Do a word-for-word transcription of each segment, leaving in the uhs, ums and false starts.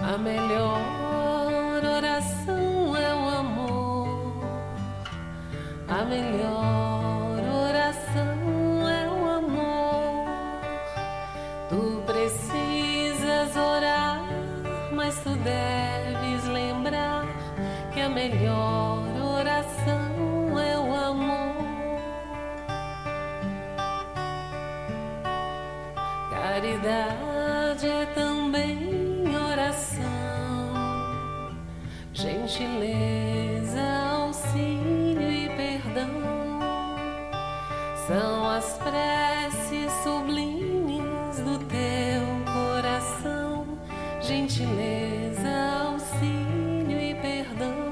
A melhor oração é o amor. A melhor oração é o amor. Tu precisas orar, mas tu deves lembrar que a melhor oração é o amor. Caridade é também oração, gentileza, auxílio e perdão são as preces sublimes do teu coração. Gentileza, auxílio e perdão.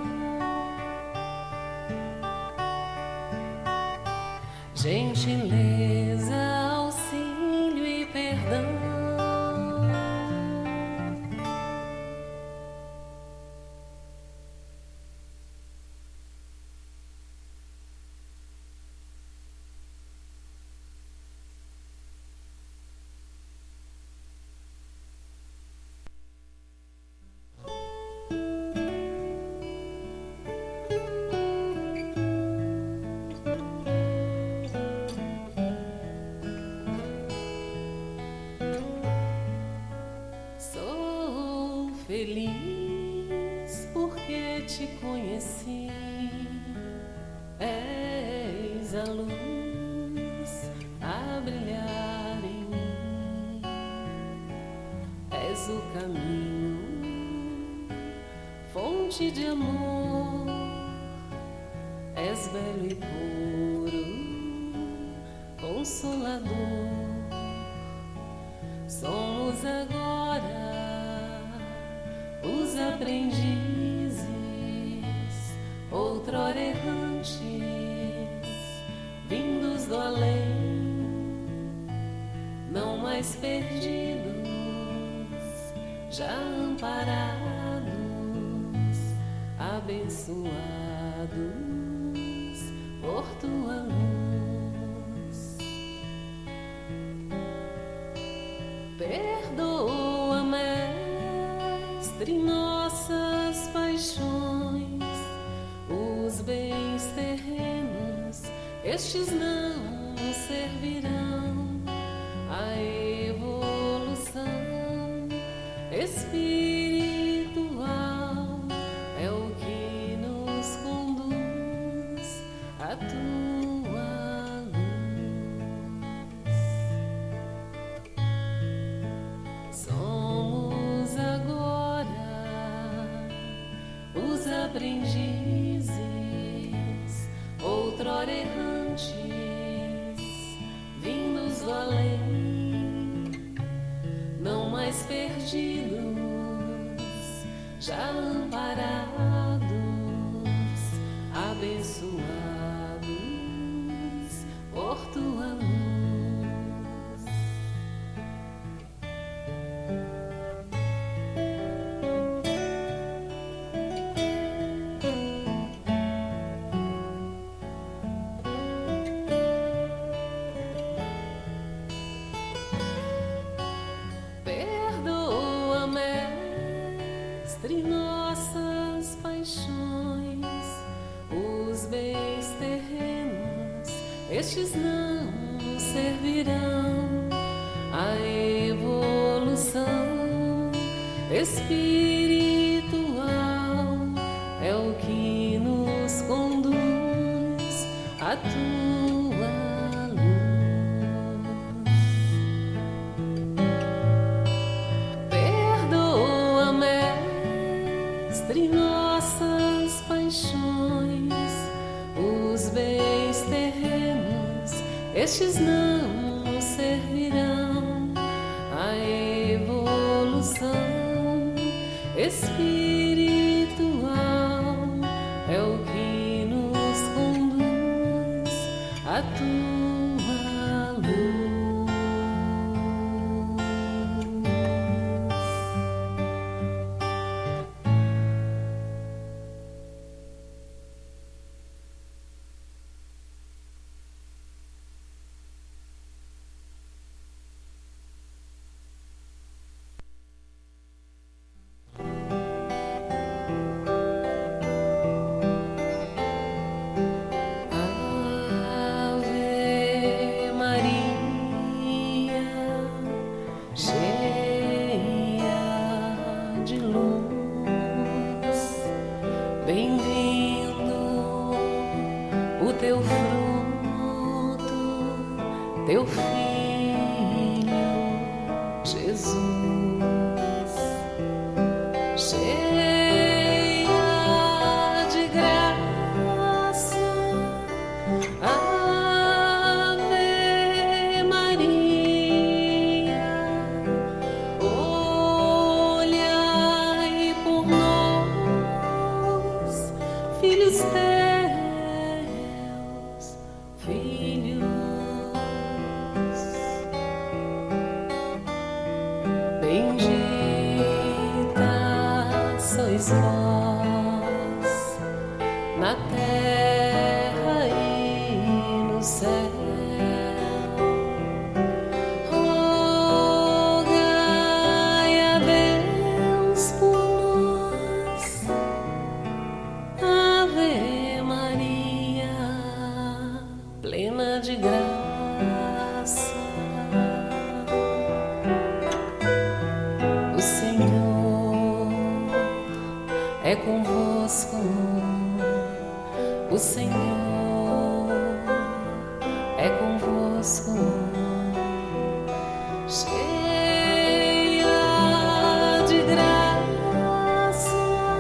Gentileza, auxílio e perdão. Sou feliz porque te conheci. És a luz a brilhar em mim. És o caminho, fonte de amor. És belo e puro, consolador. Somos agora os aprendizes, outrora errantes, vindos do além, não mais perdidos, já amparados, abençoados por tua luz. Perdoa, Mestre, nossas paixões, os bens terrenos, estes não nos servirão. A evolução espiritual é o que nos conduz a tua luz. Somos agora os aprendizes, outrora errantes, vindos do além, não mais perdidos, já amparados, abençoados por tua luz. Perdoa, Mestre, nossas paixões, os bens terrenos, estes não nos servirão. A evolução espiritual é o que nos conduz a tua luz. Perdoa, Mestre, nossas paixões, os bens terrenos, estes não nos servirão. A evolução espiritual é o que nos conduz a tua luz. sois vós na terra e no céu. Rogai a Deus por nós. Ave Maria, plena de graça, o Senhor é convosco. O Senhor é convosco, cheia de graça.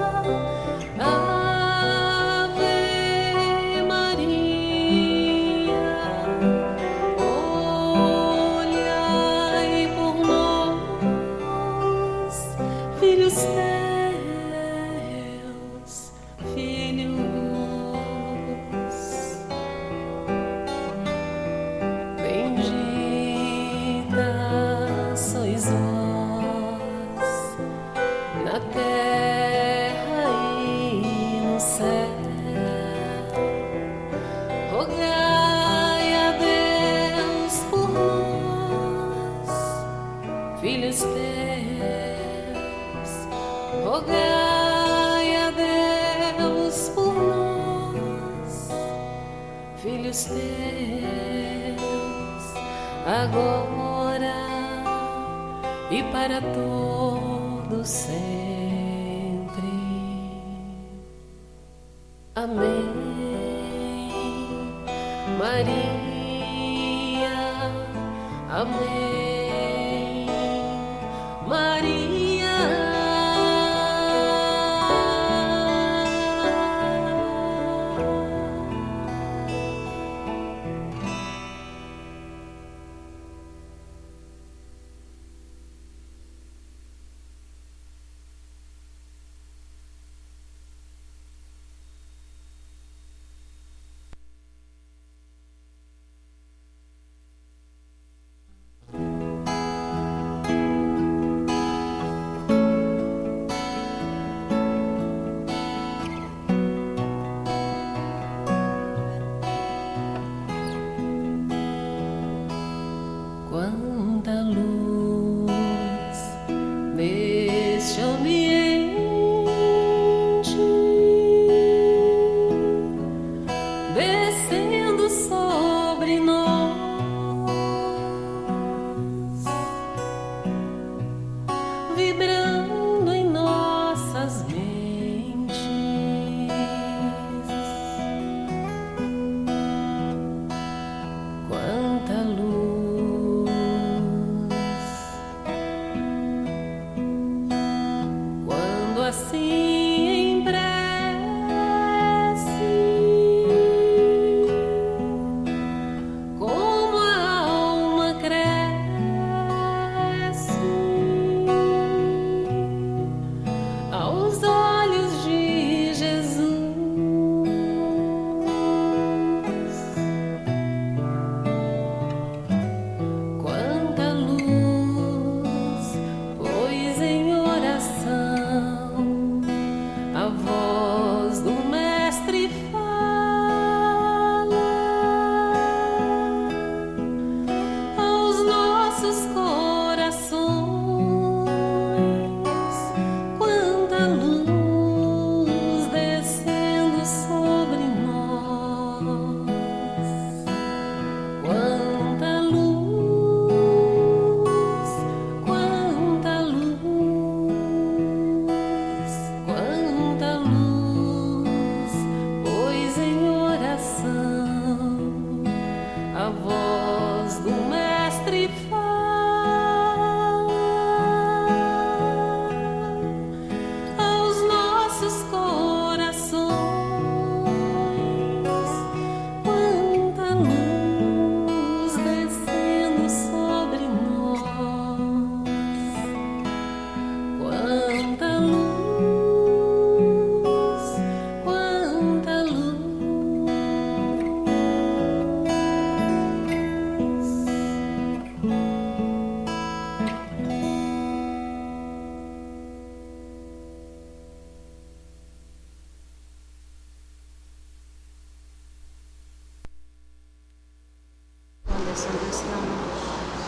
Ave Maria, olhai por nós, filhos teus, filhos. Sois vós na terra e no céu. Rogai a Deus por nós, filhos teus. Rogai a Deus por nós, filhos teus, agora e para todos sempre. Amém. Maria, amém. Maria,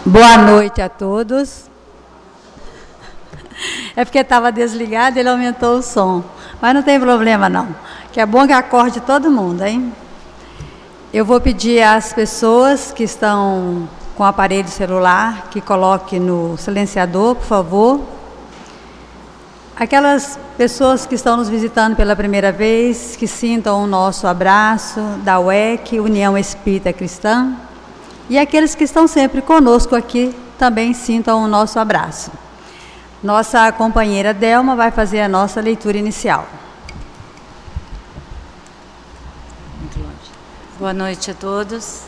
Boa noite a todos. É porque estava desligado, ele aumentou o som. Mas não tem problema não, que é bom que acorde todo mundo, hein? Eu vou pedir às pessoas que estão com aparelho celular que coloquem no silenciador, por favor. Aquelas pessoas que estão nos visitando pela primeira vez, que sintam o nosso abraço da U E C, União Espírita Cristã. E aqueles que estão sempre conosco aqui também sintam o nosso abraço. Nossa companheira Delma vai fazer a nossa leitura inicial. Boa noite a todos.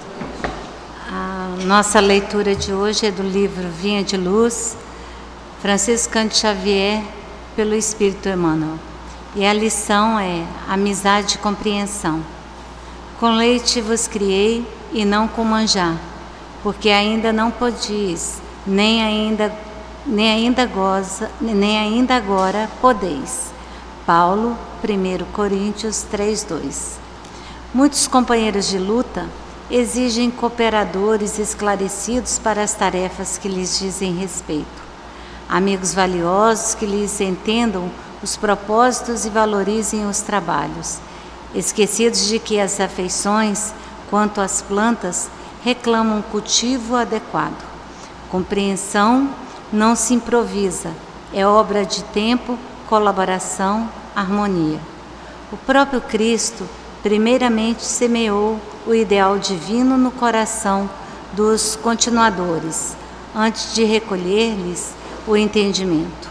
A nossa leitura de hoje é do livro Vinha de Luz, Francisco Cândido Xavier, pelo Espírito Emmanuel. E a lição é amizade e compreensão. Com leite vos criei e não com manjar, porque ainda não podis, nem ainda, nem ainda goza, nem ainda agora podeis. Paulo, primeiro Coríntios três, dois. Muitos companheiros de luta exigem cooperadores esclarecidos para as tarefas que lhes dizem respeito. Amigos valiosos que lhes entendam os propósitos e valorizem os trabalhos, esquecidos de que as afeições, quanto às plantas, reclamam cultivo adequado. Compreensão não se improvisa, é obra de tempo, colaboração, harmonia. O próprio Cristo, primeiramente, semeou o ideal divino no coração dos continuadores, antes de recolher-lhes o entendimento.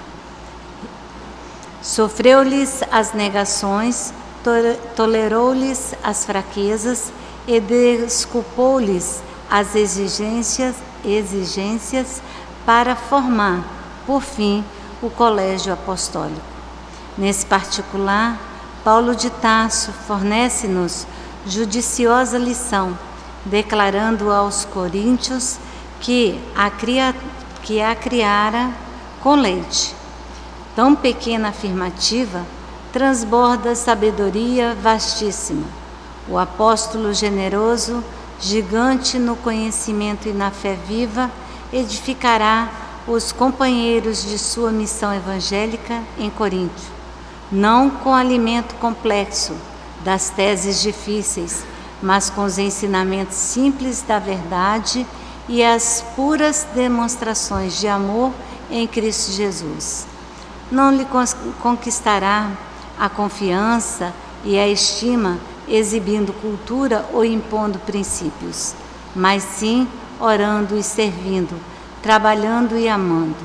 Sofreu-lhes as negações, to- tolerou-lhes as fraquezas e desculpou-lhes as exigências, exigências para formar, por fim, o colégio apostólico. Nesse particular, Paulo de Tarso fornece-nos judiciosa lição, declarando aos coríntios que a, cria, que a criara com leite. Tão pequena afirmativa transborda sabedoria vastíssima. O apóstolo generoso, gigante no conhecimento e na fé viva, edificará os companheiros de sua missão evangélica em Coríntio, não com alimento complexo das teses difíceis, mas com os ensinamentos simples da verdade e as puras demonstrações de amor em Cristo Jesus. Não lhe conquistará a confiança e a estima exibindo cultura ou impondo princípios, mas sim orando e servindo, trabalhando e amando.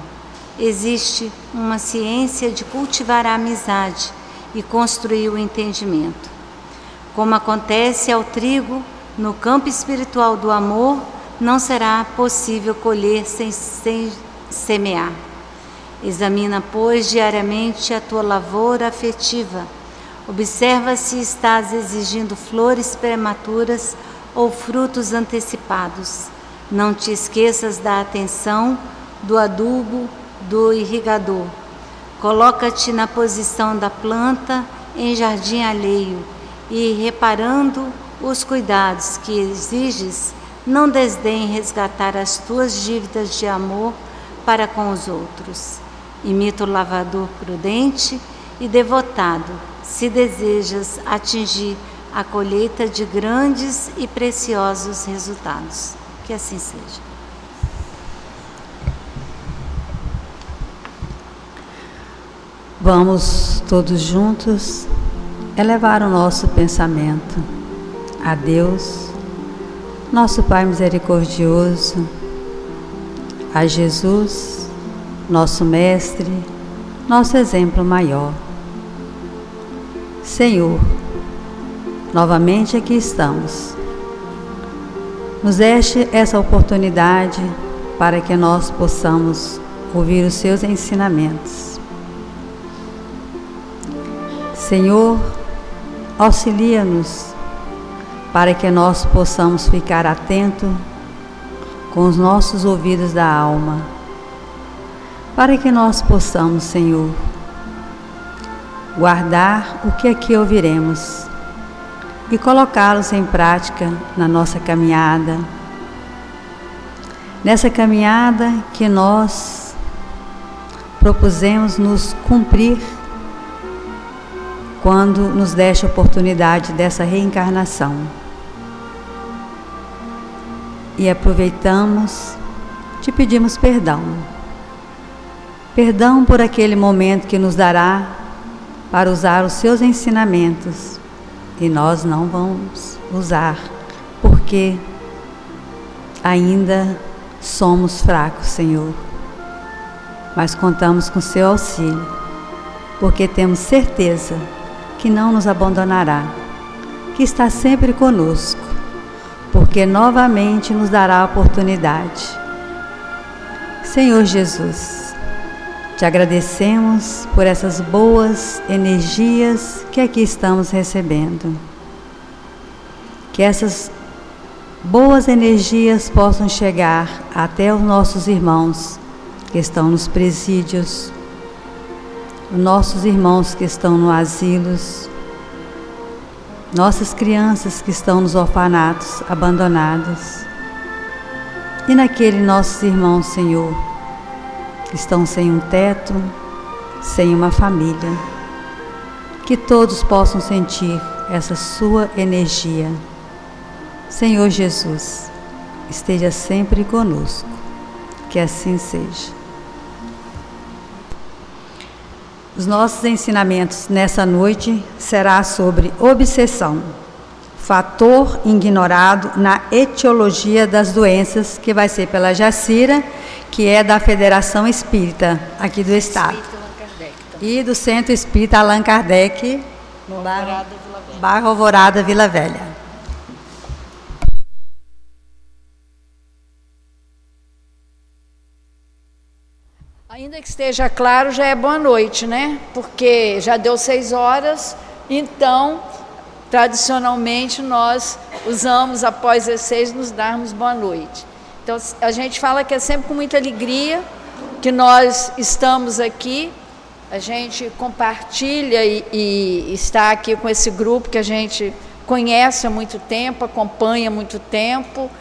Existe uma ciência de cultivar a amizade e construir o entendimento. Como acontece ao trigo, no campo espiritual do amor, não será possível colher sem, sem semear. Examina, pois, diariamente a tua lavoura afetiva. Observa se estás exigindo flores prematuras ou frutos antecipados. Não te esqueças da atenção, do adubo, do irrigador. Coloca-te na posição da planta em jardim alheio e, reparando os cuidados que exiges, não desdenhe resgatar as tuas dívidas de amor para com os outros. Imita o lavrador prudente e devotado, se desejas atingir a colheita de grandes e preciosos resultados. Que assim seja. Vamos todos juntos elevar o nosso pensamento a Deus, nosso Pai misericordioso, a Jesus, nosso Mestre, nosso exemplo maior. Senhor, novamente aqui estamos. Nos deste essa oportunidade para que nós possamos ouvir os seus ensinamentos. Senhor, auxilia-nos para que nós possamos ficar atentos com os nossos ouvidos da alma, para que nós possamos, Senhor, guardar o que aqui ouviremos e colocá-los em prática na nossa caminhada, nessa caminhada que nós propusemos nos cumprir quando nos deste a oportunidade dessa reencarnação. E aproveitamos, te pedimos perdão. Perdão por aquele momento que nos dará para usar os seus ensinamentos e nós não vamos usar, porque ainda somos fracos, Senhor. Mas contamos com seu auxílio, porque temos certeza que não nos abandonará, que está sempre conosco, porque novamente nos dará a oportunidade. Senhor Jesus, te agradecemos por essas boas energias que aqui estamos recebendo. Que essas boas energias possam chegar até os nossos irmãos que estão nos presídios, os nossos irmãos que estão nos asilos, nossas crianças que estão nos orfanatos abandonados, e naqueles nossos irmãos, Senhor, que estão sem um teto, sem uma família, que todos possam sentir essa sua energia. Senhor Jesus, esteja sempre conosco, que assim seja. Os nossos ensinamentos nessa noite será sobre obsessão, fator ignorado na etiologia das doenças, que vai ser pela Jacira, que é da Federação Espírita aqui do Estado, e do Centro Espírita Allan Kardec, no bairro, bairro Alvorada, Vila Velha. Ainda que esteja claro, já é boa noite, né? Porque já deu seis horas, então, tradicionalmente, nós usamos, após as seis, nos darmos boa noite. Então, a gente fala que é sempre com muita alegria que nós estamos aqui, a gente compartilha e, e está aqui com esse grupo que a gente conhece há muito tempo, acompanha há muito tempo,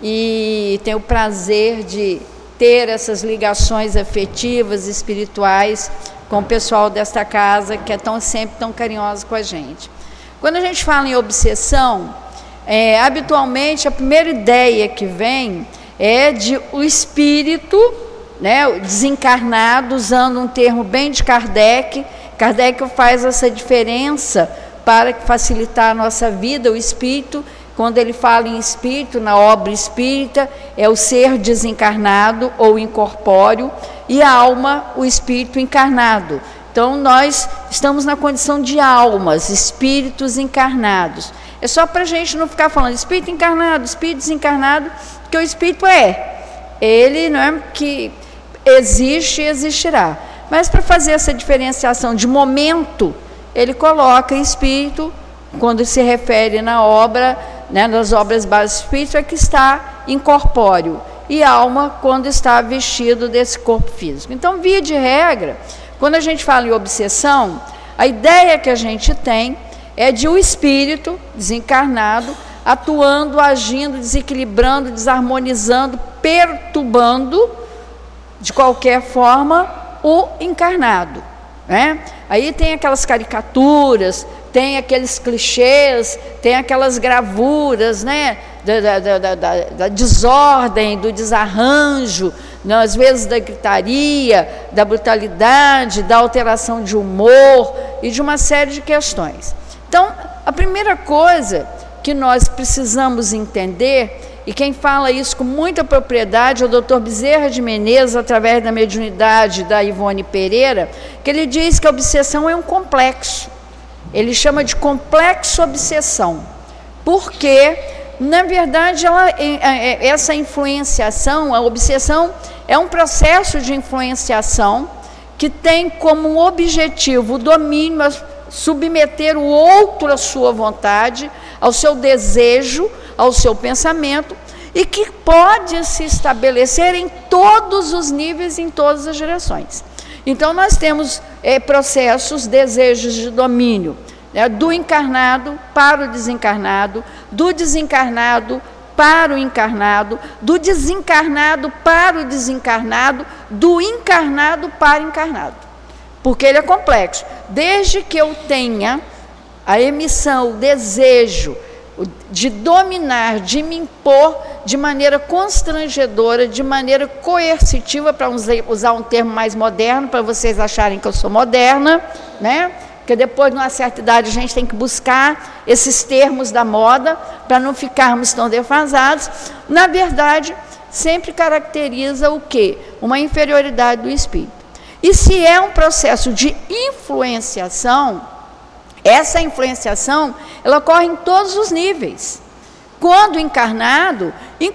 e tem o prazer de ter essas ligações afetivas, espirituais com o pessoal desta casa, que é tão, sempre tão carinhoso com a gente. Quando a gente fala em obsessão, é, habitualmente a primeira ideia que vem é de o espírito, né, o desencarnado, usando um termo bem de Kardec. Kardec faz essa diferença para facilitar a nossa vida. O espírito, quando ele fala em espírito, na obra espírita, é o ser desencarnado ou incorpóreo, e a alma, o espírito encarnado. Então, nós estamos na condição de almas, espíritos encarnados. É só para a gente não ficar falando espírito encarnado, espírito desencarnado, porque o espírito é, ele não é que existe e existirá. Mas para fazer essa diferenciação de momento, ele coloca espírito, quando se refere na obra, né, nas obras básicas espíritas, é que está incorpóreo, e alma quando está vestido desse corpo físico. Então, via de regra, quando a gente fala em obsessão, a ideia que a gente tem é de um espírito desencarnado atuando, agindo, desequilibrando, desarmonizando, perturbando, de qualquer forma, o encarnado, né? Aí tem aquelas caricaturas, tem aqueles clichês, tem aquelas gravuras, né, da, da, da, da, da desordem, do desarranjo, né, às vezes da gritaria, da brutalidade, da alteração de humor e de uma série de questões. Então, a primeira coisa que nós precisamos entender, e quem fala isso com muita propriedade é o doutor Bezerra de Menezes, através da mediunidade da Ivone Pereira, que ele diz que a obsessão é um complexo. Ele chama de complexo obsessão, porque, na verdade, ela, essa influenciação, a obsessão, é um processo de influenciação que tem como objetivo o domínio, submeter o outro à sua vontade, ao seu desejo, ao seu pensamento, e que pode se estabelecer em todos os níveis, em todas as direções. Então, nós temos é, processos, desejos de domínio, né, do encarnado para o desencarnado, do desencarnado para o encarnado, do desencarnado para o desencarnado, do encarnado para o encarnado. Porque ele é complexo. Desde que eu tenha a emissão, o desejo de dominar, de me impor de maneira constrangedora, de maneira coercitiva, para usar um termo mais moderno, para vocês acharem que eu sou moderna, né? Porque depois, numa certa idade, a gente tem que buscar esses termos da moda, para não ficarmos tão defasados. Na verdade, sempre caracteriza o quê? Uma inferioridade do espírito. E se é um processo de influenciação, essa influenciação, ela ocorre em todos os níveis. Quando encarnado,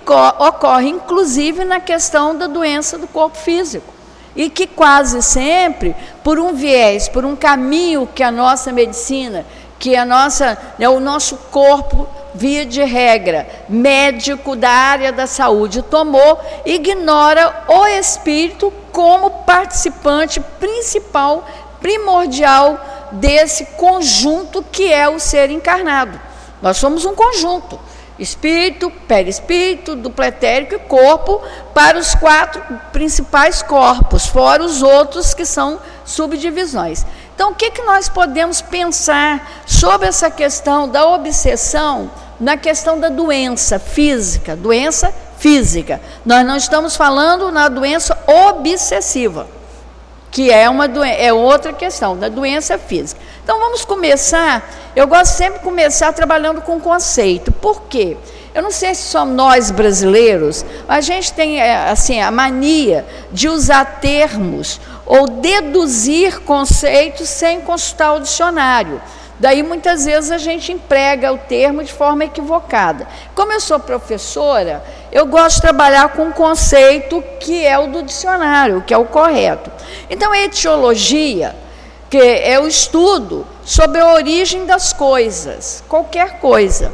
ocorre inclusive na questão da doença do corpo físico. E que quase sempre, por um viés, por um caminho que a nossa medicina, que a nossa, né, o nosso corpo, via de regra, médico da área da saúde, tomou, ignora o espírito como participante principal, primordial desse conjunto que é o ser encarnado. Nós somos um conjunto, espírito, perispírito, duplo etérico e corpo, para os quatro principais corpos, fora os outros que são subdivisões. Então, o que, que nós podemos pensar sobre essa questão da obsessão na questão da doença física? Doença física. Nós não estamos falando na doença obsessiva, que é, uma doen- é outra questão, da doença física. Então, vamos começar, eu gosto sempre de começar trabalhando com conceito. Por quê? Eu não sei se só nós brasileiros, a gente tem assim, a mania de usar termos ou deduzir conceitos sem consultar o dicionário. Daí, muitas vezes, a gente emprega o termo de forma equivocada. Como eu sou professora, eu gosto de trabalhar com um conceito que é o do dicionário, que é o correto. Então, a etiologia, que é o estudo sobre a origem das coisas, qualquer coisa.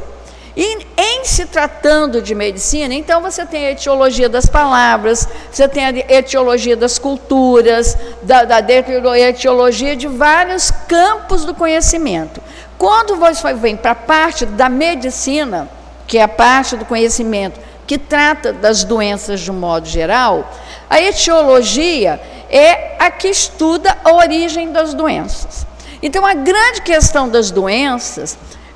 E em se tratando de medicina, então você tem a etiologia das palavras, você tem a etiologia das culturas, da, da etiologia de vários campos do conhecimento. Quando você vem para a parte da medicina, que é a parte do conhecimento que trata das doenças de um modo geral, a etiologia é a que estuda a origem das doenças. Então, a grande questão das doenças,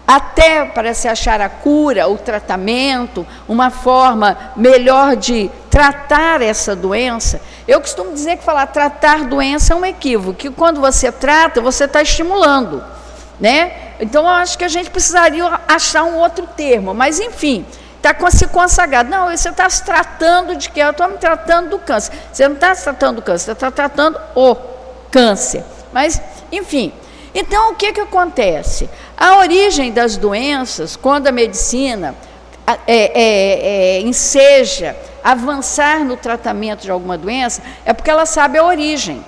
até para se achar a cura, o tratamento, uma forma melhor de tratar essa doença, eu costumo dizer que falar tratar doença é um equívoco, que quando você trata, você está estimulando, né? Então, eu acho que a gente precisaria achar um outro termo, mas enfim, está se consagrado. Não, você está se tratando de quê? Eu estou me tratando do câncer. Você não está se tratando do câncer, você está tratando o câncer. Mas, enfim, então o que, que acontece? A origem das doenças, quando a medicina é, é, é, enseja avançar no tratamento de alguma doença, é porque ela sabe a origem,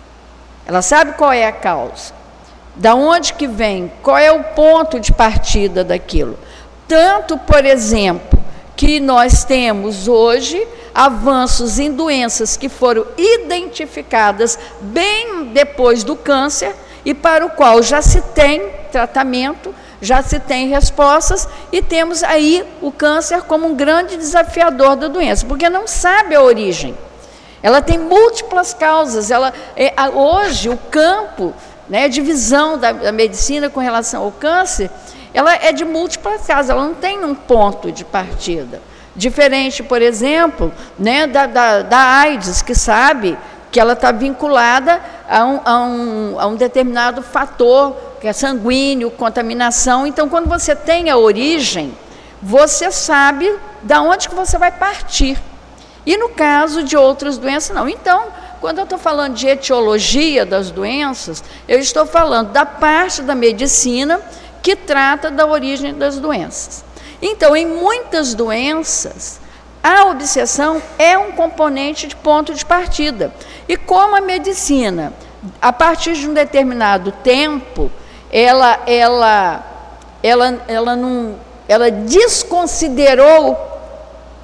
ela sabe qual é a causa, da onde que vem, qual é o ponto de partida daquilo. Tanto, por exemplo, que nós temos hoje avanços em doenças que foram identificadas bem depois do câncer, e para o qual já se tem tratamento, já se tem respostas, e temos aí o câncer como um grande desafiador da doença, porque não sabe a origem. Ela tem múltiplas causas. Ela, é, hoje, o campo, né, de visão da, da medicina com relação ao câncer, ela é de múltiplas causas, ela não tem um ponto de partida. Diferente, por exemplo, né, da, da, da AIDS, que sabe que ela está vinculada a um, a, um, a um determinado fator, que é sanguíneo, contaminação. Então, quando você tem a origem, você sabe de onde que você vai partir. E no caso de outras doenças, não. Então, quando eu estou falando de etiologia das doenças, eu estou falando da parte da medicina que trata da origem das doenças. Então, em muitas doenças, a obsessão é um componente de ponto de partida. E como a medicina, a partir de um determinado tempo, ela, ela, ela, ela, não, ela desconsiderou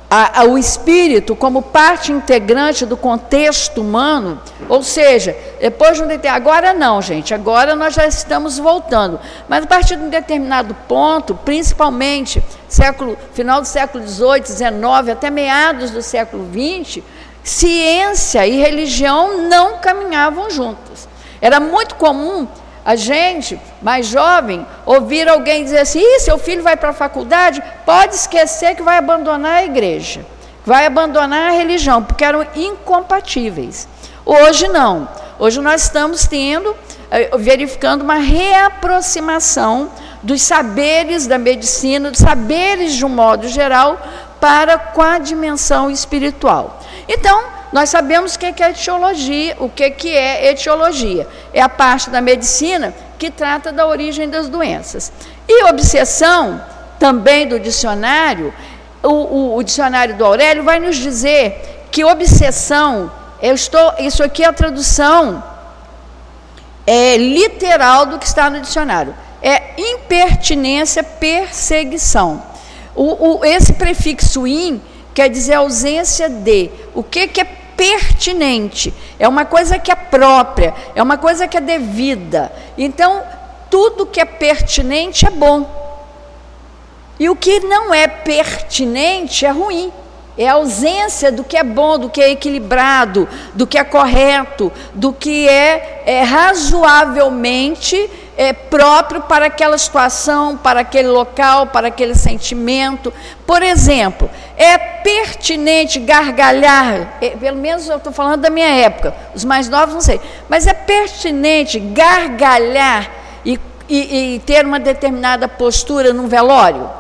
a, a, o espírito como parte integrante do contexto humano, ou seja, depois de um determinado... Agora não, gente, agora nós já estamos voltando. Mas a partir de um determinado ponto, principalmente século, final do século dezoito, dezenove, até meados do século vinte, ciência e religião não caminhavam juntas. Era muito comum a gente, mais jovem, ouvir alguém dizer assim: Ih, seu filho vai para a faculdade, pode esquecer que vai abandonar a igreja, vai abandonar a religião, porque eram incompatíveis. Hoje não. Hoje nós estamos tendo, verificando uma reaproximação dos saberes da medicina, dos saberes de um modo geral, para com a dimensão espiritual. Então, nós sabemos o que é etiologia, o que é etiologia. É a parte da medicina que trata da origem das doenças. E obsessão, também do dicionário, o, o, o dicionário do Aurélio vai nos dizer que obsessão, eu estou, isso aqui é a tradução é, literal do que está no dicionário, é impertinência, perseguição. O, o, esse prefixo in quer dizer ausência de. O que, que é pertinente? É uma coisa que é própria, é uma coisa que é devida. Então, tudo que é pertinente é bom. E o que não é pertinente é ruim. É a ausência do que é bom, do que é equilibrado, do que é correto, do que é, é razoavelmente é, próprio para aquela situação, para aquele local, para aquele sentimento. Por exemplo, é pertinente gargalhar, é, pelo menos eu estou falando da minha época, os mais novos não sei, mas é pertinente gargalhar e, e, e ter uma determinada postura num velório?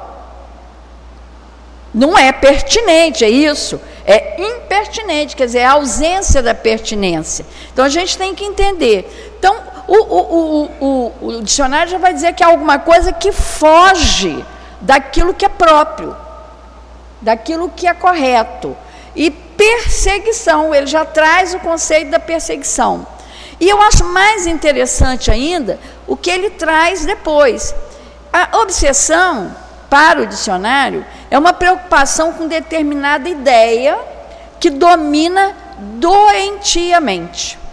Não é pertinente, é isso, é impertinente, quer dizer, é a ausência da pertinência. Então, a gente tem que entender. Então, o, o, o, o, o dicionário já vai dizer que é alguma coisa que foge daquilo que é próprio, daquilo que é correto. E perseguição, ele já traz o conceito da perseguição. E eu acho mais interessante ainda o que ele traz depois. A obsessão, para o dicionário, é uma preocupação com determinada ideia que domina doentiamente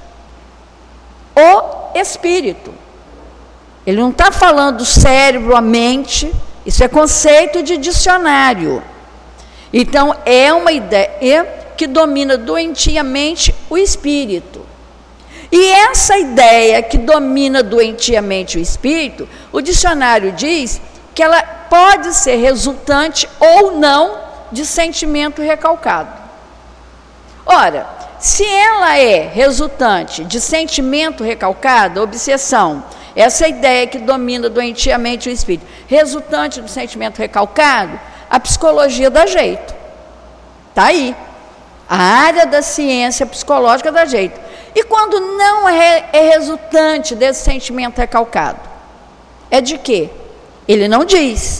o espírito. Ele não está falando do cérebro, a mente, isso é conceito de dicionário. Então, é uma ideia que domina doentiamente o espírito. E essa ideia que domina doentiamente o espírito, o dicionário diz que ela pode ser resultante ou não de sentimento recalcado. Ora, se ela é resultante de sentimento recalcado, obsessão, essa ideia que domina doentiamente o espírito, resultante do sentimento recalcado, a psicologia dá jeito. Está aí. A área da ciência psicológica dá jeito. E quando não é, é resultante desse sentimento recalcado, é de quê? Ele não diz.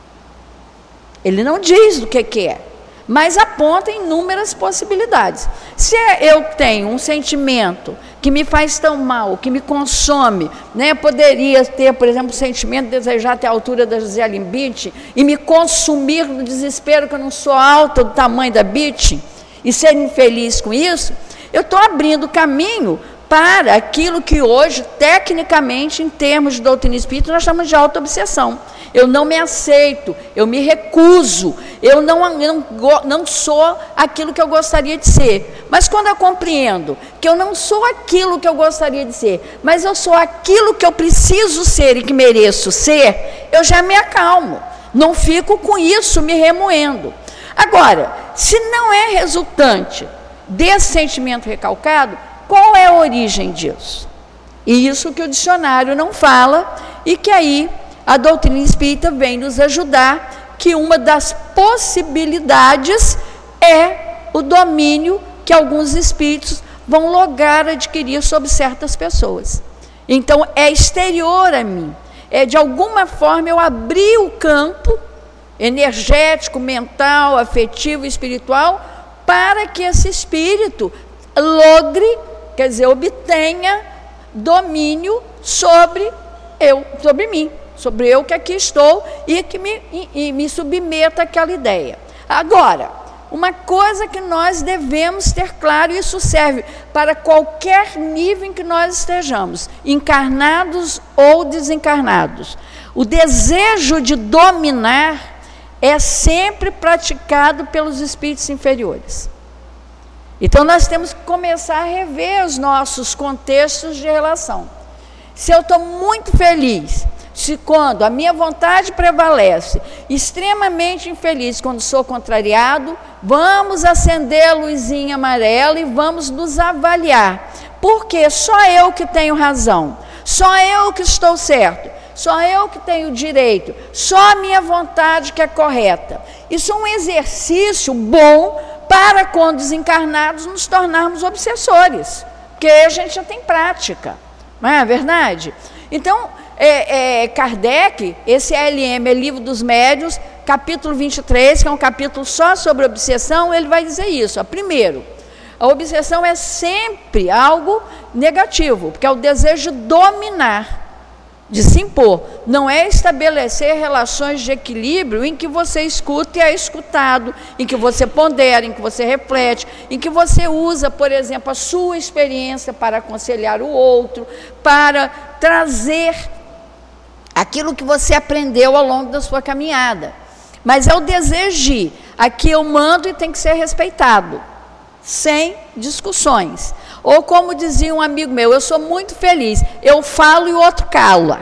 Ele não diz do que, que é, mas aponta inúmeras possibilidades. Se eu tenho um sentimento que me faz tão mal, que me consome, né? Eu poderia ter, por exemplo, o sentimento de desejar ter a altura da Gisele Bündchen e me consumir no desespero que eu não sou alta do tamanho da Bündchen e ser infeliz com isso, eu estou abrindo caminho para aquilo que hoje, tecnicamente, em termos de doutrina espírita, nós chamamos de autoobsessão. Eu não me aceito, eu me recuso, eu não, não, não sou aquilo que eu gostaria de ser. Mas quando eu compreendo que eu não sou aquilo que eu gostaria de ser, mas eu sou aquilo que eu preciso ser e que mereço ser, eu já me acalmo, não fico com isso me remoendo. Agora, se não é resultante desse sentimento recalcado, qual é a origem disso? E isso que o dicionário não fala, e que aí a doutrina espírita vem nos ajudar, que uma das possibilidades é o domínio que alguns espíritos vão lograr adquirir sobre certas pessoas. Então, é exterior a mim, é de alguma forma eu abrir o campo energético, mental, afetivo, espiritual, para que esse espírito logre, quer dizer, obtenha domínio sobre eu, sobre mim, sobre eu que aqui estou e que me, e, e me submeta àquela ideia. Agora, uma coisa que nós devemos ter claro, e isso serve para qualquer nível em que nós estejamos, encarnados ou desencarnados. O desejo de dominar é sempre praticado pelos espíritos inferiores. Então nós temos que começar a rever os nossos contextos de relação. Se eu estou muito feliz, se quando a minha vontade prevalece, extremamente infeliz quando sou contrariado, vamos acender a luzinha amarela e vamos nos avaliar. Porque só eu que tenho razão, só eu que estou certo, só eu que tenho direito, só a minha vontade que é correta. Isso é um exercício bom para, quando desencarnados, nos tornarmos obsessores, porque a gente já tem prática, não é verdade? Então, é, é, Kardec, esse L M, é Livro dos Médiuns, capítulo vinte e três, que é um capítulo só sobre obsessão, ele vai dizer isso. Ó, primeiro, a obsessão é sempre algo negativo, porque é o desejo de dominar, de se impor. Não é estabelecer relações de equilíbrio em que você escuta e é escutado, em que você pondera, em que você reflete, em que você usa, por exemplo, a sua experiência para aconselhar o outro, para trazer aquilo que você aprendeu ao longo da sua caminhada. Mas é o desejo de, aqui eu mando e tem que ser respeitado, sem discussões. Ou como dizia um amigo meu, eu sou muito feliz, eu falo e o outro cala.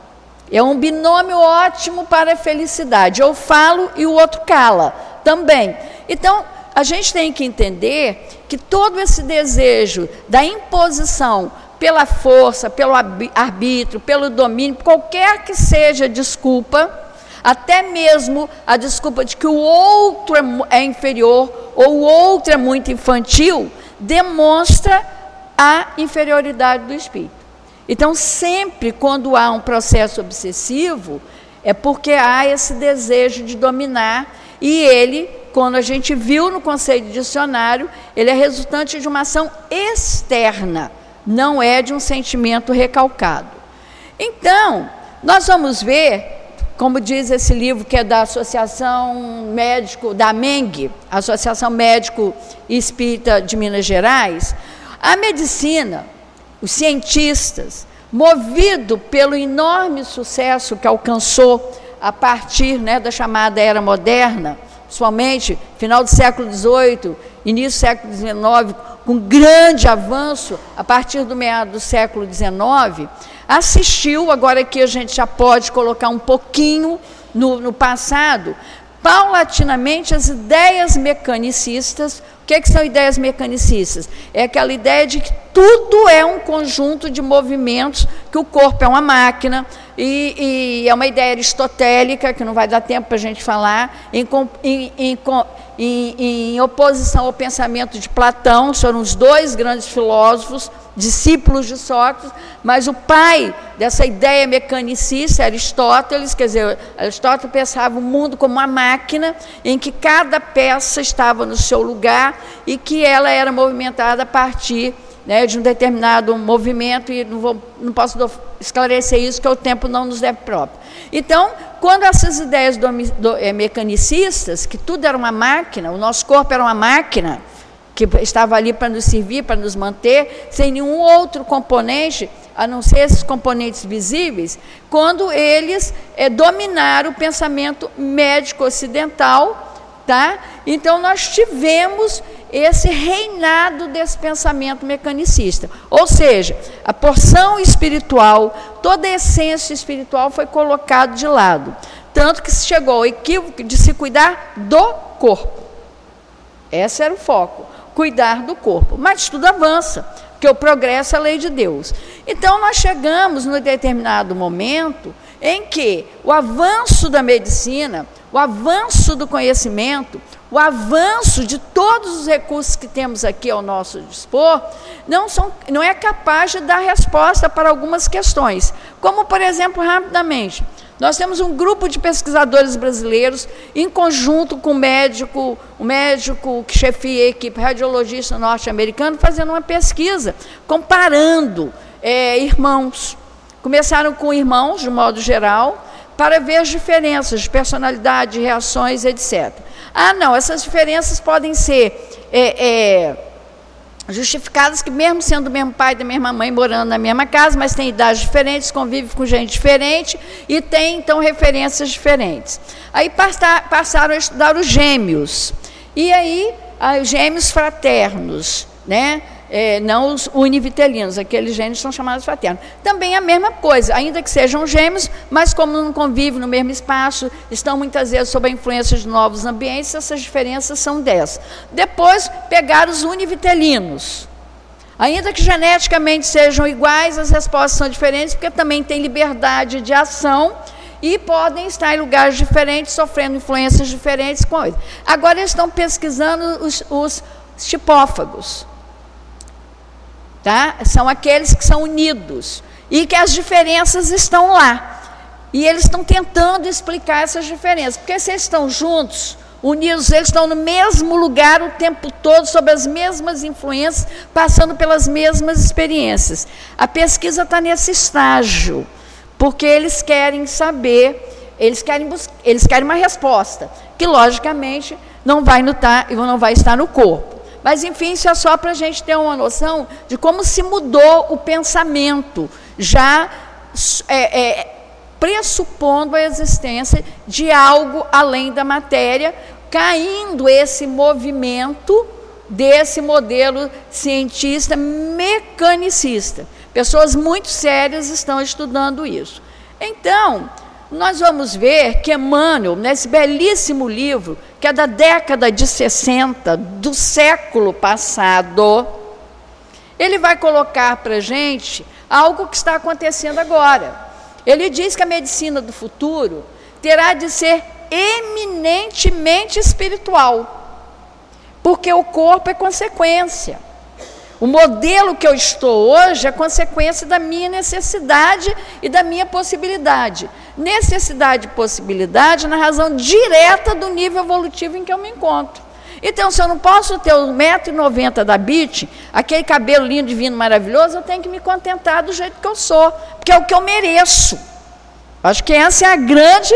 É um binômio ótimo para a felicidade, eu falo e o outro cala também. Então, a gente tem que entender que todo esse desejo da imposição pela força, pelo arbítrio, pelo domínio, qualquer que seja a desculpa, até mesmo a desculpa de que o outro é inferior ou o outro é muito infantil, demonstra a inferioridade do espírito. Então, sempre quando há um processo obsessivo, é porque há esse desejo de dominar, e ele, quando a gente viu no conceito de dicionário, ele é resultante de uma ação externa, não é de um sentimento recalcado. Então, nós vamos ver, como diz esse livro que é da Associação Médico, da AMENG, Associação Médico Espírita de Minas Gerais, a medicina, os cientistas, movido pelo enorme sucesso que alcançou a partir, né, da chamada Era Moderna, principalmente final do século dezoito, início do século dezenove, com grande avanço a partir do meado do século dezenove, assistiu, agora que a gente já pode colocar um pouquinho no, no passado, paulatinamente as ideias mecanicistas. O que, é que são ideias mecanicistas? É aquela ideia de que tudo é um conjunto de movimentos, que o corpo é uma máquina, e, e é uma ideia aristotélica, que não vai dar tempo para a gente falar, em, em, em, em, em oposição ao pensamento de Platão. Foram os dois grandes filósofos, discípulos de Sócrates, mas o pai dessa ideia mecanicista, Aristóteles, quer dizer, Aristóteles pensava o mundo como uma máquina, em que cada peça estava no seu lugar e que ela era movimentada a partir, né, de um determinado movimento, e não, vou, não posso do, esclarecer isso, que o tempo não nos é próprio. Então, quando essas ideias do, do, é, mecanicistas, que tudo era uma máquina, o nosso corpo era uma máquina, que estava ali para nos servir, para nos manter, sem nenhum outro componente, a não ser esses componentes visíveis, quando eles é, dominaram o pensamento médico ocidental, tá? Então nós tivemos esse reinado desse pensamento mecanicista, ou seja, a porção espiritual, toda a essência espiritual foi colocada de lado, tanto que se chegou ao equívoco de se cuidar do corpo. Esse era o foco, cuidar do corpo, mas tudo avança, porque o progresso é a lei de Deus. Então nós chegamos num determinado momento em que o avanço da medicina, o avanço do conhecimento, o avanço de todos os recursos que temos aqui ao nosso dispor, não, são, não é capaz de dar resposta para algumas questões, como, por exemplo, rapidamente, nós temos um grupo de pesquisadores brasileiros, em conjunto com o médico, o médico que chefia a equipe radiologista norte-americano, fazendo uma pesquisa, comparando é, irmãos. Começaram com irmãos, de modo geral, para ver as diferenças de personalidade, de reações, etcétera. Ah, não, essas diferenças podem ser é, é, justificadas que mesmo sendo do mesmo pai e da mesma mãe, morando na mesma casa, mas tem idades diferentes, convive com gente diferente e tem, então, referências diferentes. Aí passaram a estudar os gêmeos. E aí, os gêmeos fraternos, né? É, não os univitelinos, aqueles gêmeos são chamados fraternos. Também a mesma coisa, ainda que sejam gêmeos, mas como não convivem no mesmo espaço, estão muitas vezes sob a influência de novos ambientes, essas diferenças são dessas. Depois, pegaram os univitelinos. Ainda que geneticamente sejam iguais, as respostas são diferentes, porque também têm liberdade de ação e podem estar em lugares diferentes, sofrendo influências diferentes. Agora eles estão pesquisando os, os tipófagos. Tá? São aqueles que são unidos e que as diferenças estão lá. E eles estão tentando explicar essas diferenças, porque se eles estão juntos, unidos, eles estão no mesmo lugar o tempo todo, sob as mesmas influências, passando pelas mesmas experiências. A pesquisa está nesse estágio, porque eles querem saber, eles querem, eles querem uma resposta, que logicamente não vai, notar, não vai estar no corpo. Mas, enfim, isso é só para a gente ter uma noção de como se mudou o pensamento, já é, é, pressupondo a existência de algo além da matéria, caindo esse movimento desse modelo cientista mecanicista. Pessoas muito sérias estão estudando isso. Então, nós vamos ver que Emmanuel, nesse belíssimo livro, que é da década de sessenta, do século passado, ele vai colocar para a gente algo que está acontecendo agora. Ele diz que a medicina do futuro terá de ser eminentemente espiritual, porque o corpo é consequência. O modelo que eu estou hoje é consequência da minha necessidade e da minha possibilidade. Necessidade e possibilidade na razão direta do nível evolutivo em que eu me encontro. Então, se eu não posso ter um metro e noventa da B I T, aquele cabelo lindo, divino, maravilhoso, eu tenho que me contentar do jeito que eu sou, porque é o que eu mereço. Acho que essa é a grande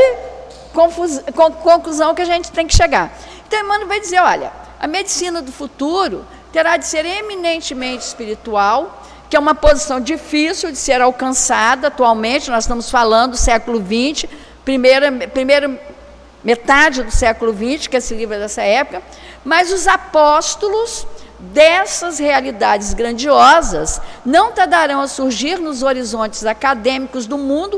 conclusão que a gente tem que chegar. Então, Emmanuel vai dizer, olha, a medicina do futuro terá de ser eminentemente espiritual, que é uma posição difícil de ser alcançada atualmente. Nós estamos falando do século vinte, primeira, primeira metade do século vinte, que esse livro é dessa época, mas os apóstolos dessas realidades grandiosas não tardarão a surgir nos horizontes acadêmicos do mundo,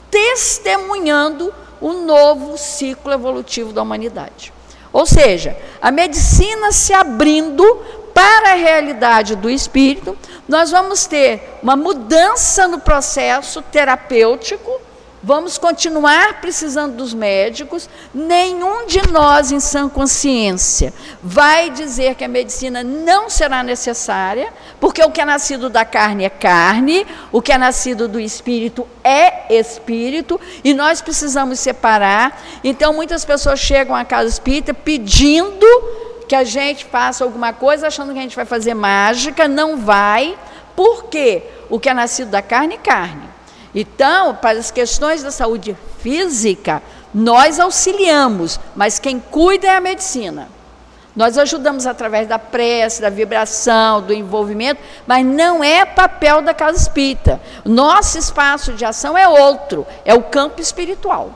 testemunhando o novo ciclo evolutivo da humanidade. Ou seja, a medicina se abrindo para a realidade do espírito, nós vamos ter uma mudança no processo terapêutico, vamos continuar precisando dos médicos. Nenhum de nós, em sã consciência, vai dizer que a medicina não será necessária, porque o que é nascido da carne é carne, o que é nascido do espírito é espírito, e nós precisamos separar. Então, muitas pessoas chegam à casa espírita pedindo que a gente faça alguma coisa, achando que a gente vai fazer mágica. Não vai, porque o que é nascido da carne é carne. Então, para as questões da saúde física, nós auxiliamos, mas quem cuida é a medicina. Nós ajudamos através da prece, da vibração, do envolvimento, mas não é papel da casa espírita. Nosso espaço de ação é outro, é o campo espiritual.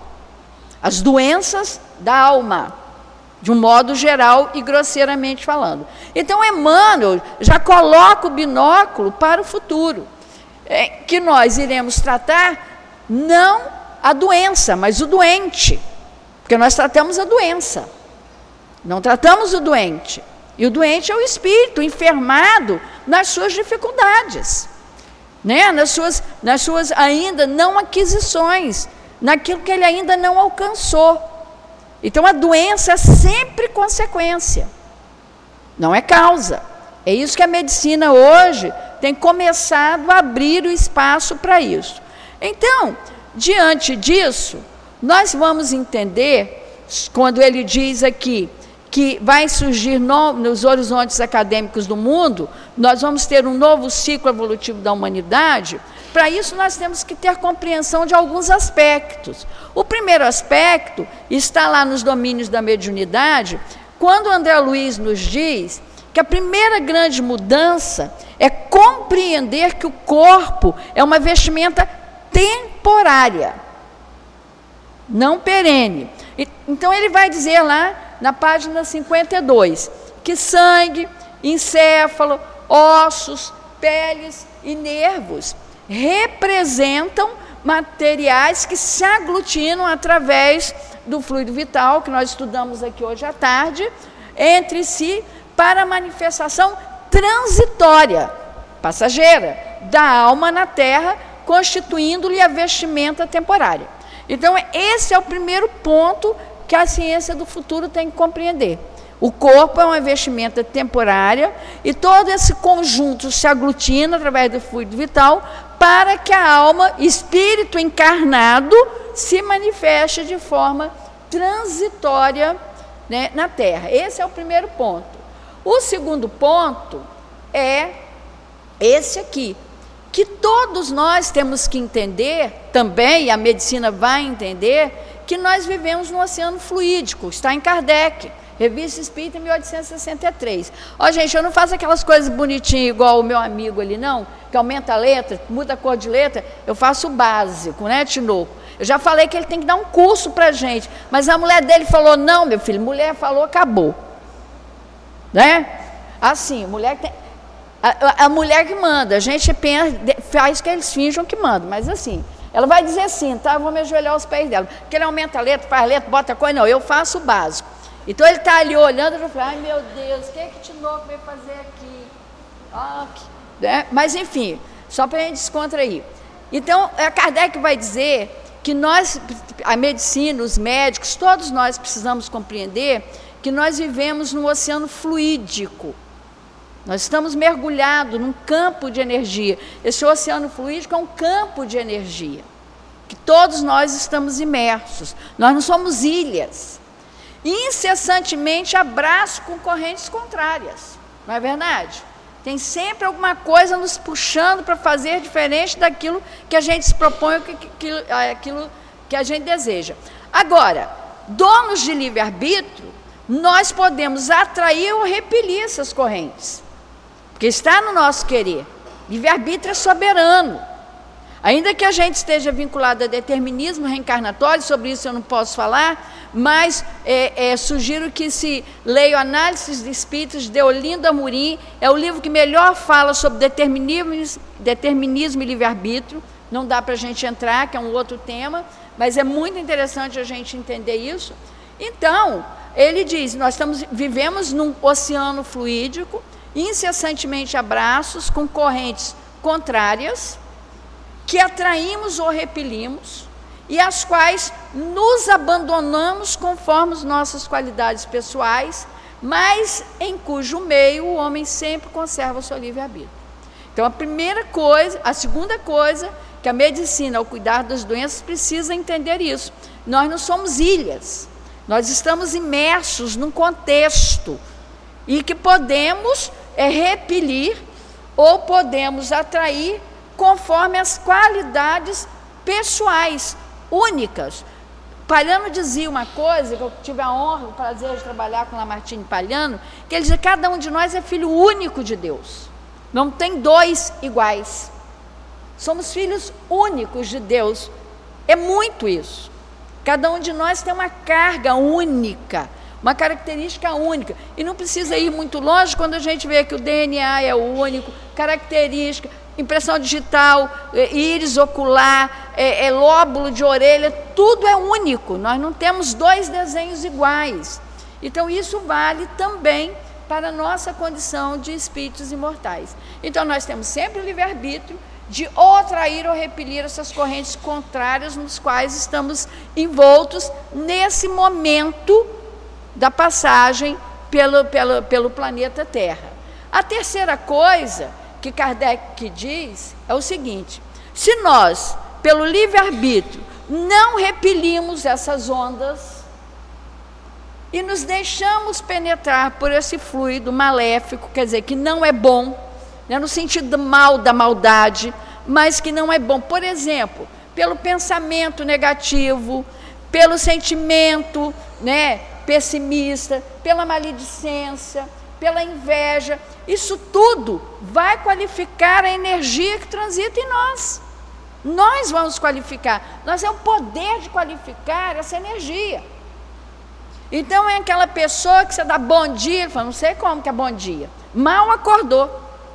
As doenças da alma, de um modo geral e grosseiramente falando. Então, Emmanuel já coloca o binóculo para o futuro, é, que nós iremos tratar não a doença, mas o doente, porque nós tratamos a doença, não tratamos o doente. E o doente é o espírito enfermado nas suas dificuldades, né? nas, suas, nas suas ainda não aquisições, naquilo que ele ainda não alcançou. Então, a doença é sempre consequência, não é causa. É isso que a medicina hoje tem começado a abrir o espaço para isso. Então, diante disso, nós vamos entender, quando ele diz aqui, que vai surgir no, nos horizontes acadêmicos do mundo, nós vamos ter um novo ciclo evolutivo da humanidade. Para isso, nós temos que ter compreensão de alguns aspectos. O primeiro aspecto está lá nos domínios da mediunidade, quando André Luiz nos diz que a primeira grande mudança é compreender que o corpo é uma vestimenta temporária, não perene. Então, ele vai dizer lá, na página cinquenta e dois, que sangue, encéfalo, ossos, peles e nervos representam materiais que se aglutinam através do fluido vital, que nós estudamos aqui hoje à tarde, entre si, para a manifestação transitória, passageira, da alma na terra, constituindo-lhe a vestimenta temporária. Então, esse é o primeiro ponto que a ciência do futuro tem que compreender. O corpo é uma vestimenta temporária e todo esse conjunto se aglutina através do fluido vital para que a alma, espírito encarnado, se manifeste de forma transitória, né, na Terra. Esse é o primeiro ponto. O segundo ponto é esse aqui, que todos nós temos que entender também, e a medicina vai entender, que nós vivemos num oceano fluídico. Está em Kardec, Revista Espírita, mil oitocentos e sessenta e três. Ó, gente, eu não faço aquelas coisas bonitinhas igual o meu amigo ali, não, que aumenta a letra, muda a cor de letra. Eu faço o básico, né, Tinoco? Eu já falei que ele tem que dar um curso para a gente, mas a mulher dele falou, não, meu filho, mulher falou, acabou. Né? Assim, mulher tem... a, a mulher que manda, a gente pensa, faz que eles finjam que mandam, mas assim, ela vai dizer assim, tá, eu vou me ajoelhar aos pés dela, porque ele aumenta a letra, faz letra, bota coisa, não, eu faço o básico. Então ele está ali olhando, eu falo, ai meu Deus, o que é que Tinoco veio fazer aqui? Ah, que... né? Mas enfim, só para a gente descontrair. Então, a Kardec vai dizer que nós, a medicina, os médicos, todos nós precisamos compreender que nós vivemos num oceano fluídico. Nós estamos mergulhados num campo de energia. Esse oceano fluídico é um campo de energia, que todos nós estamos imersos. Nós não somos ilhas. Incessantemente abraço com correntes contrárias. Não é verdade? Tem sempre alguma coisa nos puxando para fazer diferente daquilo que a gente se propõe, aquilo que a gente deseja. Agora, donos de livre-arbítrio, nós podemos atrair ou repelir essas correntes, porque está no nosso querer. Livre-arbítrio é soberano. Ainda que a gente esteja vinculado a determinismo reencarnatório, sobre isso eu não posso falar, mas é, é, sugiro que se leia Análises de Espíritos de Olinda Amorim, é o livro que melhor fala sobre determinismo, determinismo e livre-arbítrio. Não dá para a gente entrar, que é um outro tema, mas é muito interessante a gente entender isso. Então, ele diz, nós estamos, vivemos num oceano fluídico, incessantemente abraços com correntes contrárias, que atraímos ou repelimos, e as quais nos abandonamos conforme as nossas qualidades pessoais, mas em cujo meio o homem sempre conserva o seu livre-arbítrio. Então, a primeira coisa, a segunda coisa, que a medicina, ao cuidar das doenças, precisa entender isso. Nós não somos ilhas, nós estamos imersos num contexto, e que podemos é, repelir ou podemos atrair conforme as qualidades pessoais, únicas. Palhano dizia uma coisa, que eu tive a honra, o prazer de trabalhar com Lamartine Palhano, que ele dizia, cada um de nós é filho único de Deus. Não tem dois iguais. Somos filhos únicos de Deus. É muito isso. Cada um de nós tem uma carga única, uma característica única. E não precisa ir muito longe quando a gente vê que o D N A é único, característica, impressão digital, íris ocular, é, é, lóbulo de orelha, tudo é único. Nós não temos dois desenhos iguais. Então, isso vale também para a nossa condição de espíritos imortais. Então, nós temos sempre o livre-arbítrio de ou atrair ou repelir essas correntes contrárias nos quais estamos envoltos nesse momento da passagem pelo, pelo, pelo planeta Terra. A terceira coisa que Kardec diz é o seguinte: se nós, pelo livre-arbítrio, não repelimos essas ondas, e nos deixamos penetrar por esse fluido maléfico, quer dizer, que não é bom, né, no sentido do mal, da maldade, mas que não é bom. Por exemplo, pelo pensamento negativo, pelo sentimento, né, pessimista, pela maledicência, pela inveja. Isso tudo vai qualificar a energia que transita em nós. Nós vamos qualificar. Nós temos o poder de qualificar essa energia. Então é aquela pessoa que você dá bom dia, ele fala, não sei como que é bom dia. Mal acordou.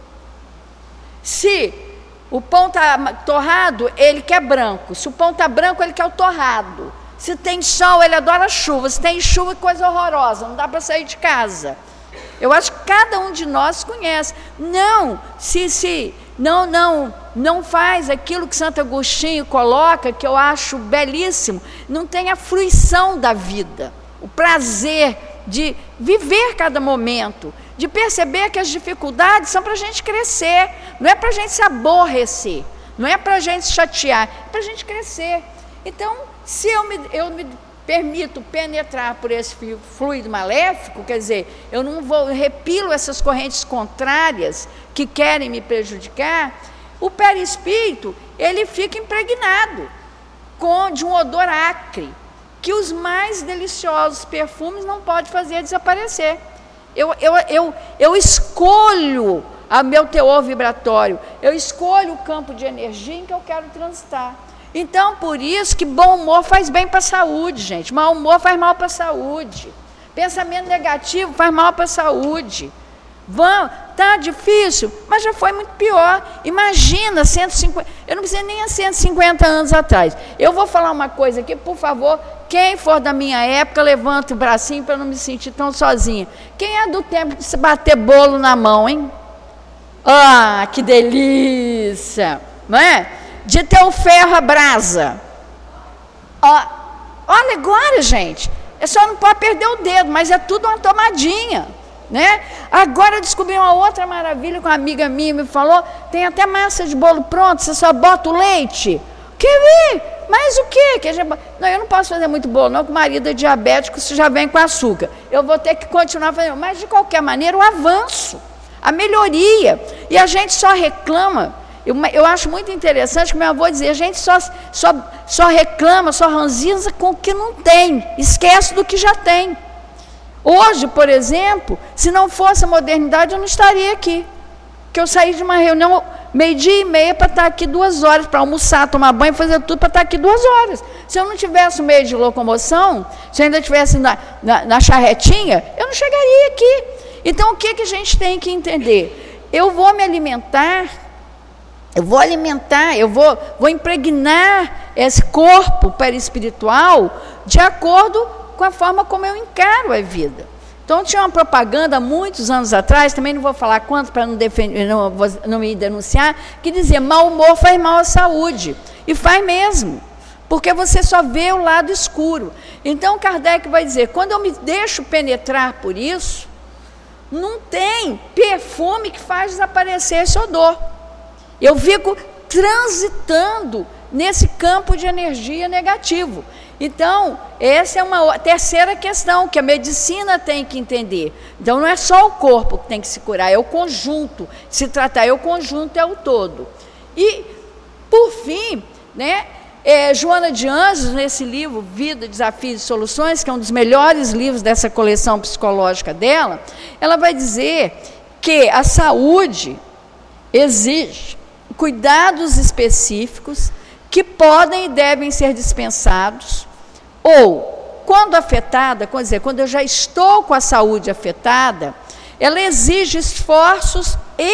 Se o pão está torrado, ele quer branco. Se o pão está branco, ele quer o torrado. Se tem sol, ele adora chuva. Se tem chuva, coisa horrorosa, não dá para sair de casa. Eu acho que cada um de nós conhece. Não, se, se, não, não, não faz aquilo que Santo Agostinho coloca, que eu acho belíssimo, não tem a fruição da vida, o prazer de viver cada momento, de perceber que as dificuldades são para a gente crescer, não é para a gente se aborrecer, não é para a gente se chatear, é para a gente crescer. Então, se eu me, eu me permito penetrar por esse fluido maléfico, quer dizer, eu não vou, eu repilo essas correntes contrárias que querem me prejudicar, o perispírito, ele fica impregnado com, de um odor acre, que os mais deliciosos perfumes não podem fazer desaparecer. Eu, eu, eu, eu escolho o meu teor vibratório, eu escolho o campo de energia em que eu quero transitar. Então, por isso que bom humor faz bem para a saúde, gente. Mau humor faz mal para a saúde. Pensamento negativo faz mal para a saúde. Vão, tá difícil, mas já foi muito pior. Imagina, cento e cinquenta, eu não precisei nem há cento e cinquenta anos atrás. Eu vou falar uma coisa aqui, por favor, quem for da minha época, levanta o bracinho para eu não me sentir tão sozinha. Quem é do tempo de se bater bolo na mão, hein? Ah, que delícia, não é? De ter o ferro à brasa. Ó, olha agora, gente, é só não pode perder o dedo, mas é tudo uma tomadinha, né? Agora eu descobri uma outra maravilha que uma amiga minha me falou, tem até massa de bolo pronto, você só bota o leite. Quer ver? Mas o quê? Que gente... Não, eu não posso fazer muito bolo não, porque o marido é diabético, isso já vem com açúcar. Eu vou ter que continuar fazendo, mas de qualquer maneira o avanço, a melhoria, e a gente só reclama. Eu, eu acho muito interessante que meu avô dizia, a gente só, só, só reclama, só ranzinza com o que não tem, esquece do que já tem. Hoje, por exemplo, se não fosse a modernidade, eu não estaria aqui. Porque eu saí de uma reunião meio-dia e meia para estar aqui duas horas, para almoçar, tomar banho, fazer tudo para estar aqui duas horas. Se eu não tivesse o meio de locomoção, se eu ainda estivesse na, na, na charretinha, eu não chegaria aqui. Então, o que, que a gente tem que entender? Eu vou me alimentar... Eu vou alimentar, eu vou, vou impregnar esse corpo perispiritual de acordo com a forma como eu encaro a vida. Então, tinha uma propaganda há muitos anos atrás, também não vou falar quanto para não, não, não me denunciar, que dizia, mau humor faz mal à saúde. E faz mesmo, porque você só vê o lado escuro. Então, Kardec vai dizer, quando eu me deixo penetrar por isso, não tem perfume que faz desaparecer esse odor. Eu fico transitando nesse campo de energia negativo. Então, essa é uma terceira questão que a medicina tem que entender. Então, não é só o corpo que tem que se curar, é o conjunto. Se tratar, é o conjunto, é o todo. E, por fim, né, é, Joana de Anjos, nesse livro, Vida, Desafios e Soluções, que é um dos melhores livros dessa coleção psicológica dela, ela vai dizer que a saúde exige cuidados específicos que podem e devem ser dispensados, ou, quando afetada, quer dizer, quando eu já estou com a saúde afetada, ela exige esforços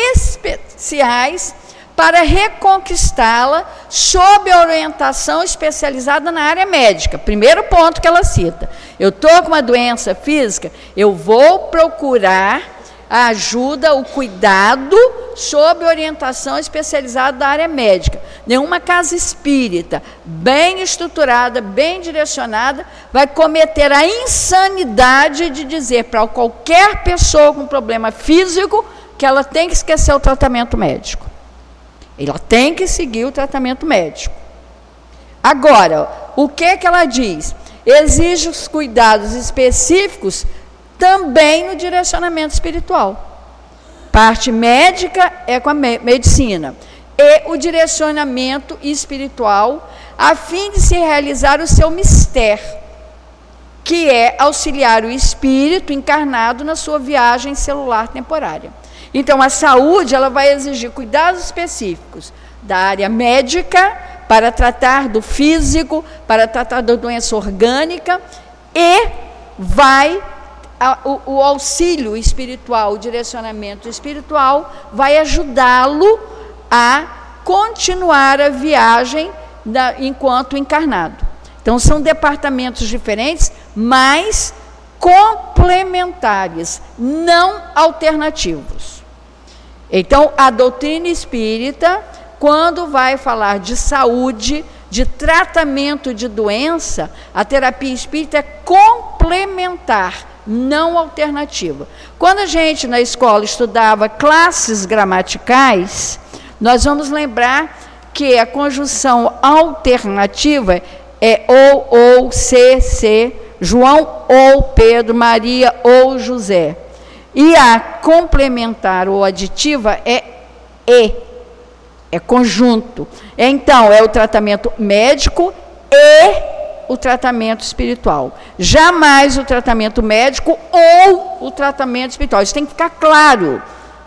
especiais para reconquistá-la sob a orientação especializada na área médica. Primeiro ponto que ela cita, eu estou com uma doença física, eu vou procurar a ajuda, o cuidado sob orientação especializada da área médica. Nenhuma casa espírita bem estruturada, bem direcionada, vai cometer a insanidade de dizer para qualquer pessoa com problema físico que ela tem que esquecer o tratamento médico. Ela tem que seguir o tratamento médico. Agora, o que que ela diz? exige os cuidados específicos também no direcionamento espiritual. Parte médica é com a me- medicina e o direcionamento espiritual, a fim de se realizar o seu mistério, que é auxiliar o espírito encarnado na sua viagem celular temporária. Então, a saúde, ela vai exigir cuidados específicos da área médica, para tratar do físico, para tratar da doença orgânica, e vai, a, o, o auxílio espiritual, o direcionamento espiritual, vai ajudá-lo a continuar a viagem da, enquanto encarnado. Então, são departamentos diferentes, mas complementares, não alternativos. Então, a doutrina espírita, quando vai falar de saúde, de tratamento de doença, a terapia espírita é complementar, não alternativa. Quando a gente na escola estudava classes gramaticais, nós vamos lembrar que a conjunção alternativa é ou, ou, se, se, João ou Pedro, Maria ou José. E a complementar ou aditiva é e, é conjunto. Então, é o tratamento médico e o tratamento espiritual. Jamais o tratamento médico ou o tratamento espiritual. Isso tem que ficar claro.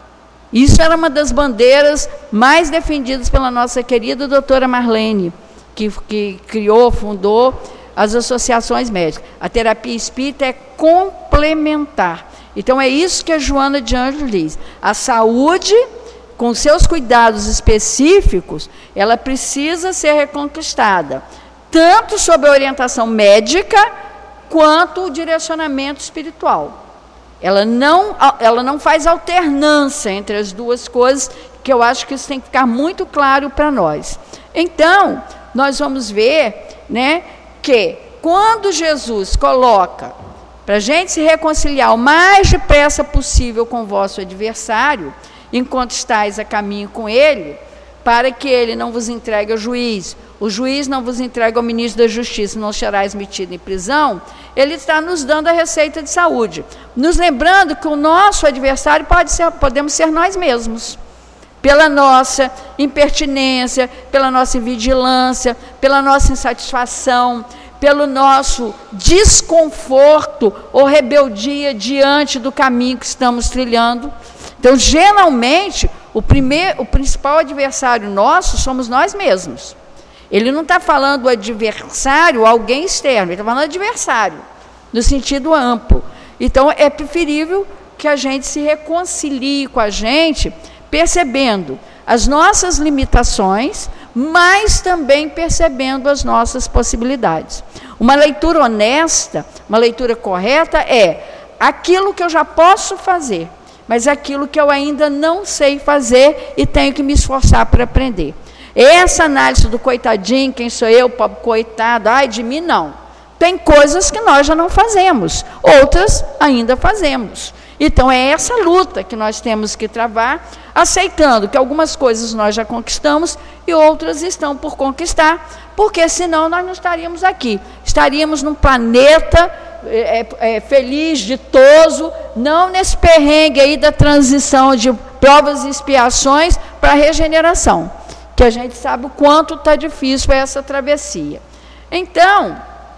Isso era uma das bandeiras mais defendidas pela nossa querida doutora Marlene, que, que criou, fundou as associações médicas. A terapia espírita é complementar. Então, é isso que a Joana de Ângeles diz. A saúde, com seus cuidados específicos, ela precisa ser reconquistada, tanto sob a orientação médica, quanto o direcionamento espiritual. Ela não, ela não faz alternância entre as duas coisas, que eu acho que isso tem que ficar muito claro para nós. Então, nós vamos ver, né, que quando Jesus coloca para a gente se reconciliar o mais depressa possível com o vosso adversário, enquanto estáis a caminho com ele, para que ele não vos entregue ao juiz, o juiz não vos entregue ao ministro da justiça, não serás metido em prisão, ele está nos dando a receita de saúde, nos lembrando que o nosso adversário pode ser, podemos ser nós mesmos, pela nossa impertinência, pela nossa vigilância, pela nossa insatisfação, pelo nosso desconforto ou rebeldia diante do caminho que estamos trilhando. Então, geralmente, o, primeiro, o principal adversário nosso somos nós mesmos. Ele não está falando do adversário, alguém externo, ele está falando do adversário, no sentido amplo. Então, é preferível que a gente se reconcilie com a gente, percebendo as nossas limitações, mas também percebendo as nossas possibilidades. Uma leitura honesta, uma leitura correta é aquilo que eu já posso fazer, mas aquilo que eu ainda não sei fazer e tenho que me esforçar para aprender. Essa análise do coitadinho, quem sou eu, pobre coitado, ai de mim, não. Tem coisas que nós já não fazemos, outras ainda fazemos. Então, é essa luta que nós temos que travar, aceitando que algumas coisas nós já conquistamos e outras estão por conquistar, porque senão nós não estaríamos aqui. Estaríamos num planeta é, é, feliz, ditoso, não nesse perrengue aí da transição de provas e expiações para a regeneração, que a gente sabe o quanto está difícil essa travessia. Então,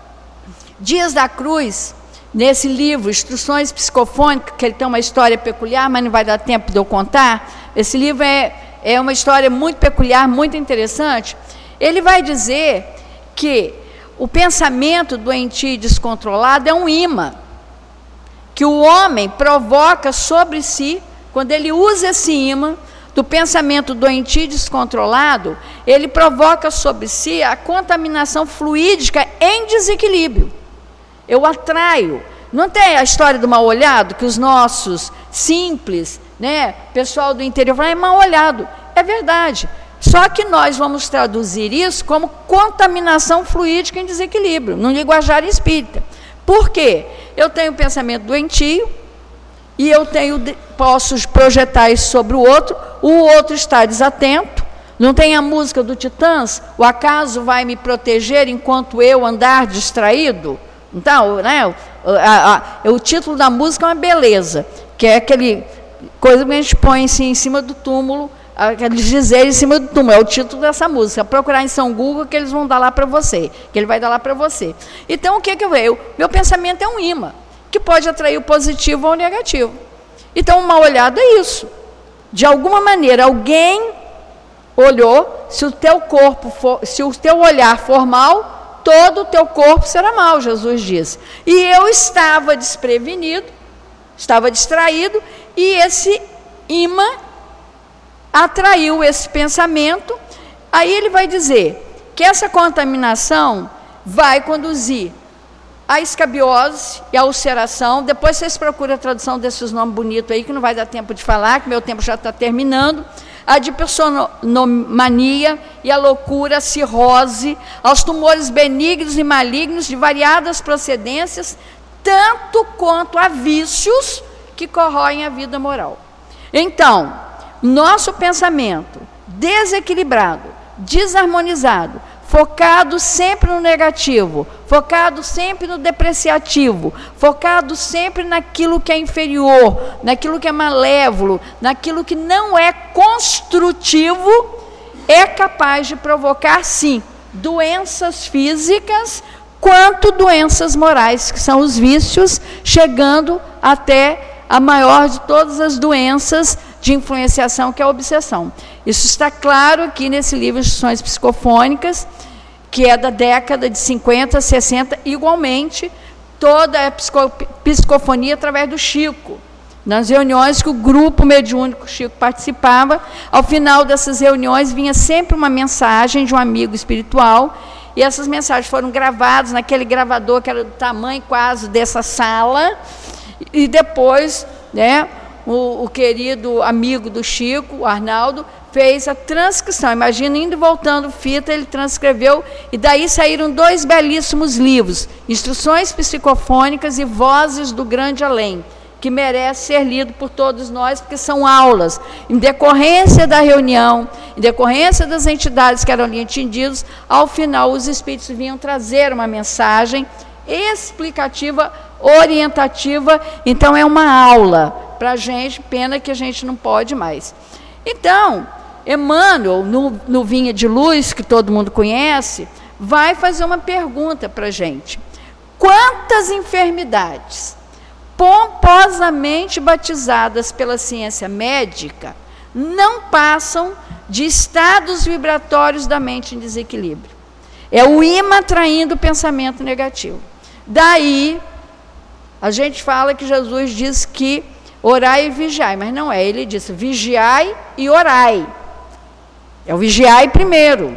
Dias da Cruz, nesse livro, Instruções Psicofônicas, que ele tem uma história peculiar, mas não vai dar tempo de eu contar, esse livro é, é uma história muito peculiar, muito interessante. Ele vai dizer que o pensamento doentio e descontrolado é um imã, que o homem provoca sobre si, quando ele usa esse imã, do pensamento doentio e descontrolado, ele provoca sobre si a contaminação fluídica em desequilíbrio. Eu atraio. Não tem a história do mal olhado, que os nossos simples, né, pessoal do interior fala, é mal olhado. É verdade. Só que nós vamos traduzir isso como contaminação fluídica em desequilíbrio, no linguajar espírita. Por quê? Eu tenho pensamento doentio e eu tenho, posso projetar isso sobre o outro, o outro está desatento. Não tem a música do Titãs? O acaso vai me proteger enquanto eu andar distraído? Então, né, o, a, a, o título da música é uma beleza, que é aquele coisa que a gente põe assim, em cima do túmulo, aqueles dizeres em cima do túmulo, é o título dessa música. Procurar em São Google que eles vão dar lá para você, que ele vai dar lá para você. Então, o que que eu vejo? Meu pensamento é um imã, que pode atrair o positivo ou o negativo. Então, uma olhada é isso. De alguma maneira, alguém olhou, se o teu corpo for, se o teu olhar for mal, todo o teu corpo será mal, Jesus disse. E eu estava desprevenido, estava distraído, e esse imã atraiu esse pensamento. Aí ele vai dizer que essa contaminação vai conduzir à escabiose e à ulceração. Depois vocês procuram a tradução desses nomes bonitos aí, que não vai dar tempo de falar, que meu tempo já está terminando. A dipsomania e a loucura, a cirrose, aos tumores benignos e malignos de variadas procedências, tanto quanto a vícios que corroem a vida moral. Então, nosso pensamento desequilibrado, desarmonizado, focado sempre no negativo, focado sempre no depreciativo, focado sempre naquilo que é inferior, naquilo que é malévolo, naquilo que não é construtivo, é capaz de provocar, sim, doenças físicas, quanto doenças morais, que são os vícios, chegando até a maior de todas as doenças de influenciação, que é a obsessão. Isso está claro aqui nesse livro Instruções Psicofônicas, que é da década de cinquenta, sessenta, igualmente, toda a psicofonia através do Chico. Nas reuniões que o grupo mediúnico Chico participava, ao final dessas reuniões vinha sempre uma mensagem de um amigo espiritual, e essas mensagens foram gravadas naquele gravador que era do tamanho quase dessa sala, e depois, né, o, o querido amigo do Chico, o Arnaldo, fez a transcrição. Imagina, indo e voltando fita, ele transcreveu, e daí saíram dois belíssimos livros, Instruções Psicofônicas e Vozes do Grande Além, que merece ser lido por todos nós, porque são aulas. Em decorrência da reunião, em decorrência das entidades que eram ali entendidos, ao final os espíritos vinham trazer uma mensagem explicativa, orientativa. Então é uma aula para a gente, pena que a gente não pode mais. Então, Emmanuel, no, no Vinha de Luz, que todo mundo conhece, vai fazer uma pergunta para a gente. Quantas enfermidades pomposamente batizadas pela ciência médica não passam de estados vibratórios da mente em desequilíbrio? É o imã atraindo o pensamento negativo. Daí, a gente fala que Jesus diz que orai e vigiai, mas não é, ele disse vigiai e orai. É o vigiai primeiro.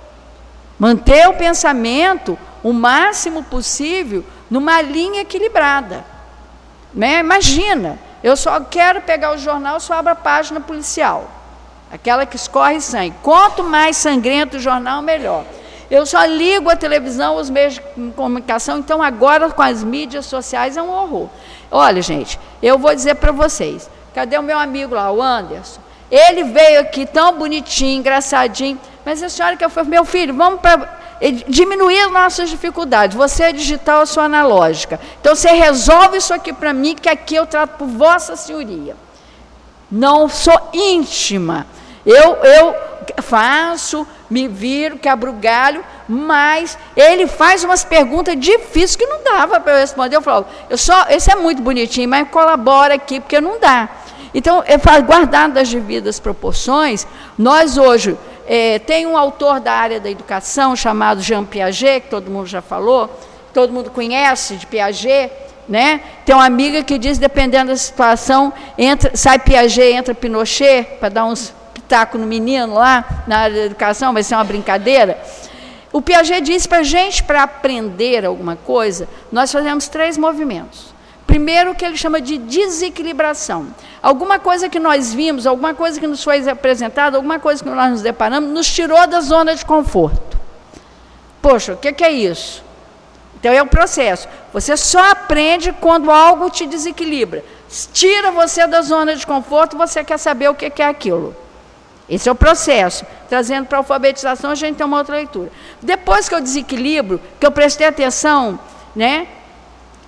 Manter o pensamento o máximo possível numa linha equilibrada. Né? Imagina, eu só quero pegar o jornal, só abro a página policial, aquela que escorre sangue. Quanto mais sangrento o jornal, melhor. Eu só ligo a televisão, os meios de comunicação, então agora com as mídias sociais é um horror. Olha, gente, eu vou dizer para vocês, cadê o meu amigo lá, o Anderson? Ele veio aqui tão bonitinho, engraçadinho, mas a senhora que eu falei, meu filho, vamos para diminuir as nossas dificuldades. Você é digital, eu sou analógica. Então você resolve isso aqui para mim, que aqui eu trato por vossa senhoria. Não sou íntima. Eu, eu faço, me viro, quebro o galho, mas ele faz umas perguntas difíceis que não dava para eu responder. Eu falo, eu só, esse é muito bonitinho, mas colabora aqui, porque não dá. Então, eu falo, guardado das devidas proporções, nós hoje, é, tem um autor da área da educação, chamado Jean Piaget, que todo mundo já falou, todo mundo conhece de Piaget, né? Tem uma amiga que diz, dependendo da situação, entra, sai Piaget, entra Pinochet, para dar uns pitacos no menino lá, na área da educação, vai ser uma brincadeira. O Piaget diz para a gente, para aprender alguma coisa, nós fazemos três movimentos. Primeiro, o que ele chama de desequilibração. Alguma coisa que nós vimos, alguma coisa que nos foi apresentada, alguma coisa que nós nos deparamos, nos tirou da zona de conforto. Poxa, o que, que é isso? Então, é um processo. Você só aprende quando algo te desequilibra. Tira você da zona de conforto, você quer saber o que, que é aquilo. Esse é o processo. Trazendo para a alfabetização, a gente tem uma outra leitura. Depois que eu desequilibro, que eu prestei atenção, né?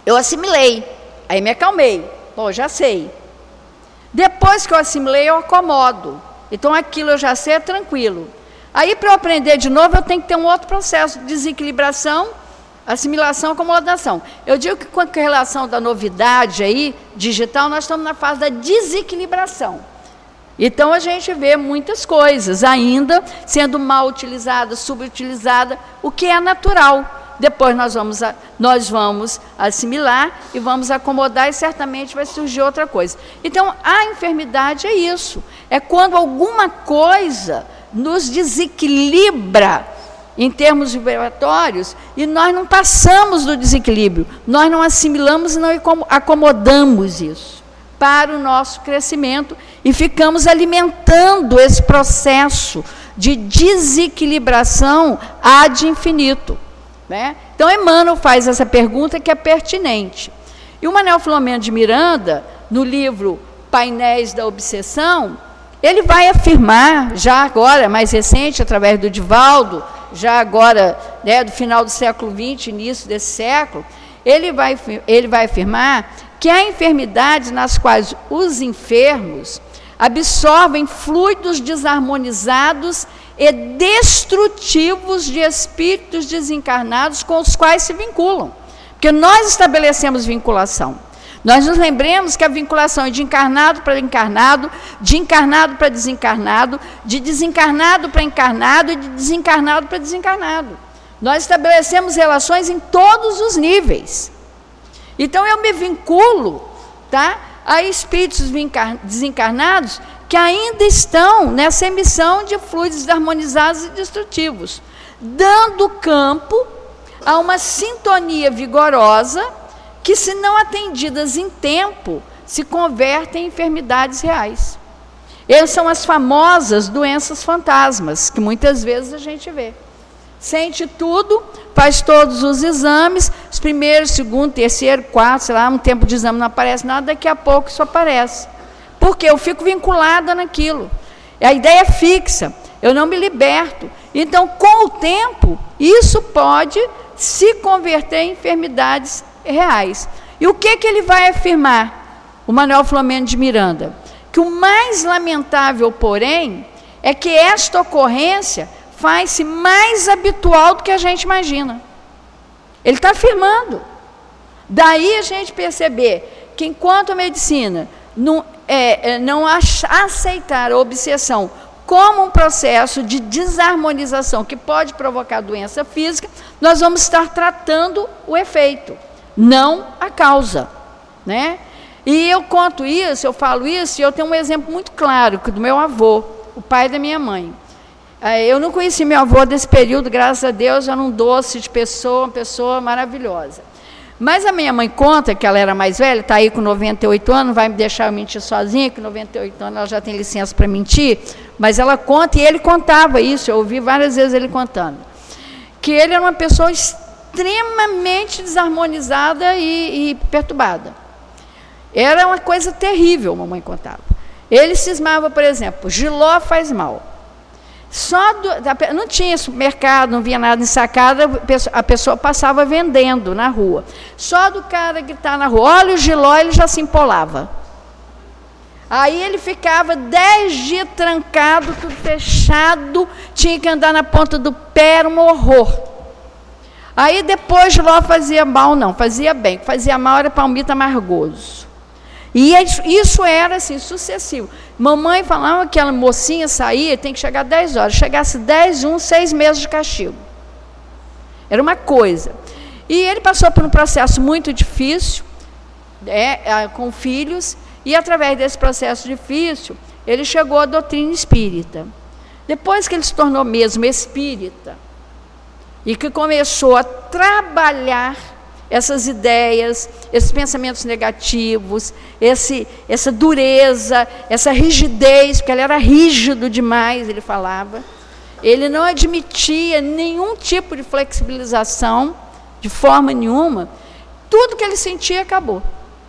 Eu assimilei, aí me acalmei. Bom, já sei. Depois que eu assimilei, eu acomodo. Então, aquilo eu já sei, é tranquilo. Aí, para eu aprender de novo, eu tenho que ter um outro processo de desequilibração, assimilação, acomodação. Eu digo que com a relação da novidade aí, digital, nós estamos na fase da desequilibração. Então, a gente vê muitas coisas ainda sendo mal utilizadas, subutilizadas, o que é natural. Depois nós vamos, nós vamos assimilar e vamos acomodar e certamente vai surgir outra coisa. Então, a enfermidade é isso. É quando alguma coisa nos desequilibra em termos vibratórios e nós não passamos do desequilíbrio. Nós não assimilamos e não acomodamos isso para o nosso crescimento e ficamos alimentando esse processo de desequilibração ad infinito. Né? Então, Emmanuel faz essa pergunta que é pertinente. E o Manuel Filomeno de Miranda, no livro Painéis da Obsessão, ele vai afirmar, já agora, mais recente, através do Divaldo, já agora, né, do final do século vinte, início desse século, ele vai, ele vai afirmar que há enfermidades nas quais os enfermos absorvem fluidos desarmonizados e destrutivos de espíritos desencarnados com os quais se vinculam. Porque nós estabelecemos vinculação. Nós nos lembremos que a vinculação é de encarnado para encarnado, de encarnado para desencarnado, de desencarnado para encarnado e de desencarnado para desencarnado. Nós estabelecemos relações em todos os níveis. Então, eu me vinculo, tá, a espíritos desencarnados que ainda estão nessa emissão de fluidos harmonizados e destrutivos, dando campo a uma sintonia vigorosa que, se não atendidas em tempo, se convertem em enfermidades reais. Essas são as famosas doenças fantasmas, que muitas vezes a gente vê. Sente tudo, faz todos os exames, os primeiros, segundo, terceiro, quarto, sei lá, um tempo de exame não aparece nada, daqui a pouco isso aparece. Porque eu fico vinculada naquilo. A ideia é fixa, eu não me liberto. Então, com o tempo, isso pode se converter em enfermidades reais. E o que, que ele vai afirmar, o Manuel Filomeno de Miranda? Que o mais lamentável, porém, é que esta ocorrência faz-se mais habitual do que a gente imagina. Ele está afirmando. Daí a gente perceber que, enquanto a medicina não, é, não aceitar a obsessão como um processo de desarmonização que pode provocar doença física, nós vamos estar tratando o efeito, não a causa, né? E eu conto isso, eu falo isso, e eu tenho um exemplo muito claro do meu avô, o pai da minha mãe. Eu não conheci meu avô desse período, graças a Deus, era um doce de pessoa, uma pessoa maravilhosa. Mas a minha mãe conta que ela era mais velha, está aí com noventa e oito anos, vai me deixar eu mentir sozinha, que com noventa e oito anos ela já tem licença para mentir, mas ela conta, e ele contava isso, eu ouvi várias vezes ele contando, que ele era uma pessoa extremamente desarmonizada e, e perturbada. Era uma coisa terrível, a mamãe contava. Ele cismava, por exemplo, jiló faz mal. Só do, não tinha supermercado, não via nada em sacada, a pessoa passava vendendo na rua. Só do cara gritar na rua, olha o jiló, ele já se empolava. Aí ele ficava dez dias trancado, tudo fechado, tinha que andar na ponta do pé, era um horror. Aí depois jiló fazia mal, não, fazia bem, fazia mal era palmito amargoso. E isso era assim, sucessivo. Mamãe falava que aquela mocinha saía, tem que chegar dez horas. Chegasse dez, um, seis meses de castigo. Era uma coisa. E ele passou por um processo muito difícil, é, com filhos, e através desse processo difícil, ele chegou à doutrina espírita. Depois que ele se tornou mesmo espírita, e que começou a trabalhar essas ideias, esses pensamentos negativos, esse, essa dureza, essa rigidez, porque ele era rígido demais, ele falava. Ele não admitia nenhum tipo de flexibilização, de forma nenhuma. Tudo que ele sentia acabou.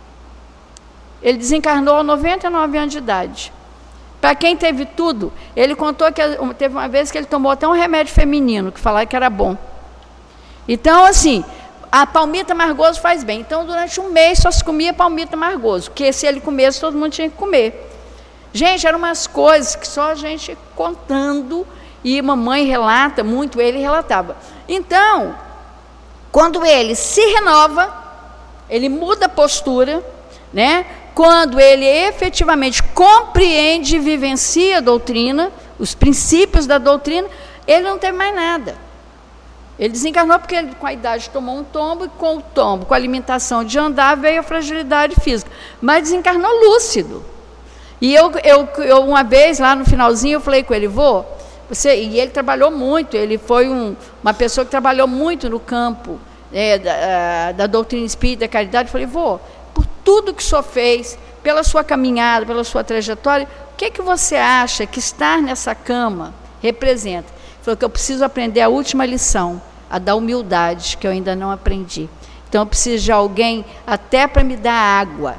Ele desencarnou aos noventa e nove anos de idade. Para quem teve tudo, ele contou que teve uma vez que ele tomou até um remédio feminino, que falava que era bom. Então, assim, a palmito amargoso faz bem. Então, durante um mês só se comia palmito amargoso, porque se ele comesse, todo mundo tinha que comer. Gente, eram umas coisas que só a gente contando, e mamãe relata muito, ele relatava. Então, quando ele se renova, ele muda a postura, né? Quando ele efetivamente compreende e vivencia a doutrina, os princípios da doutrina, ele não teve mais nada. Ele desencarnou porque ele, com a idade, tomou um tombo, e com o tombo, com a alimentação de andar, veio a fragilidade física. Mas desencarnou lúcido. E eu, eu, eu uma vez, lá no finalzinho, eu falei com ele, vô, você, e ele trabalhou muito, ele foi um, uma pessoa que trabalhou muito no campo é, da, da doutrina espírita, da caridade. Eu falei, vô, por tudo que o senhor fez, pela sua caminhada, pela sua trajetória, o que, que você acha que estar nessa cama representa? Ele falou que eu preciso aprender a última lição, a da humildade, que eu ainda não aprendi. Então eu preciso de alguém até para me dar água.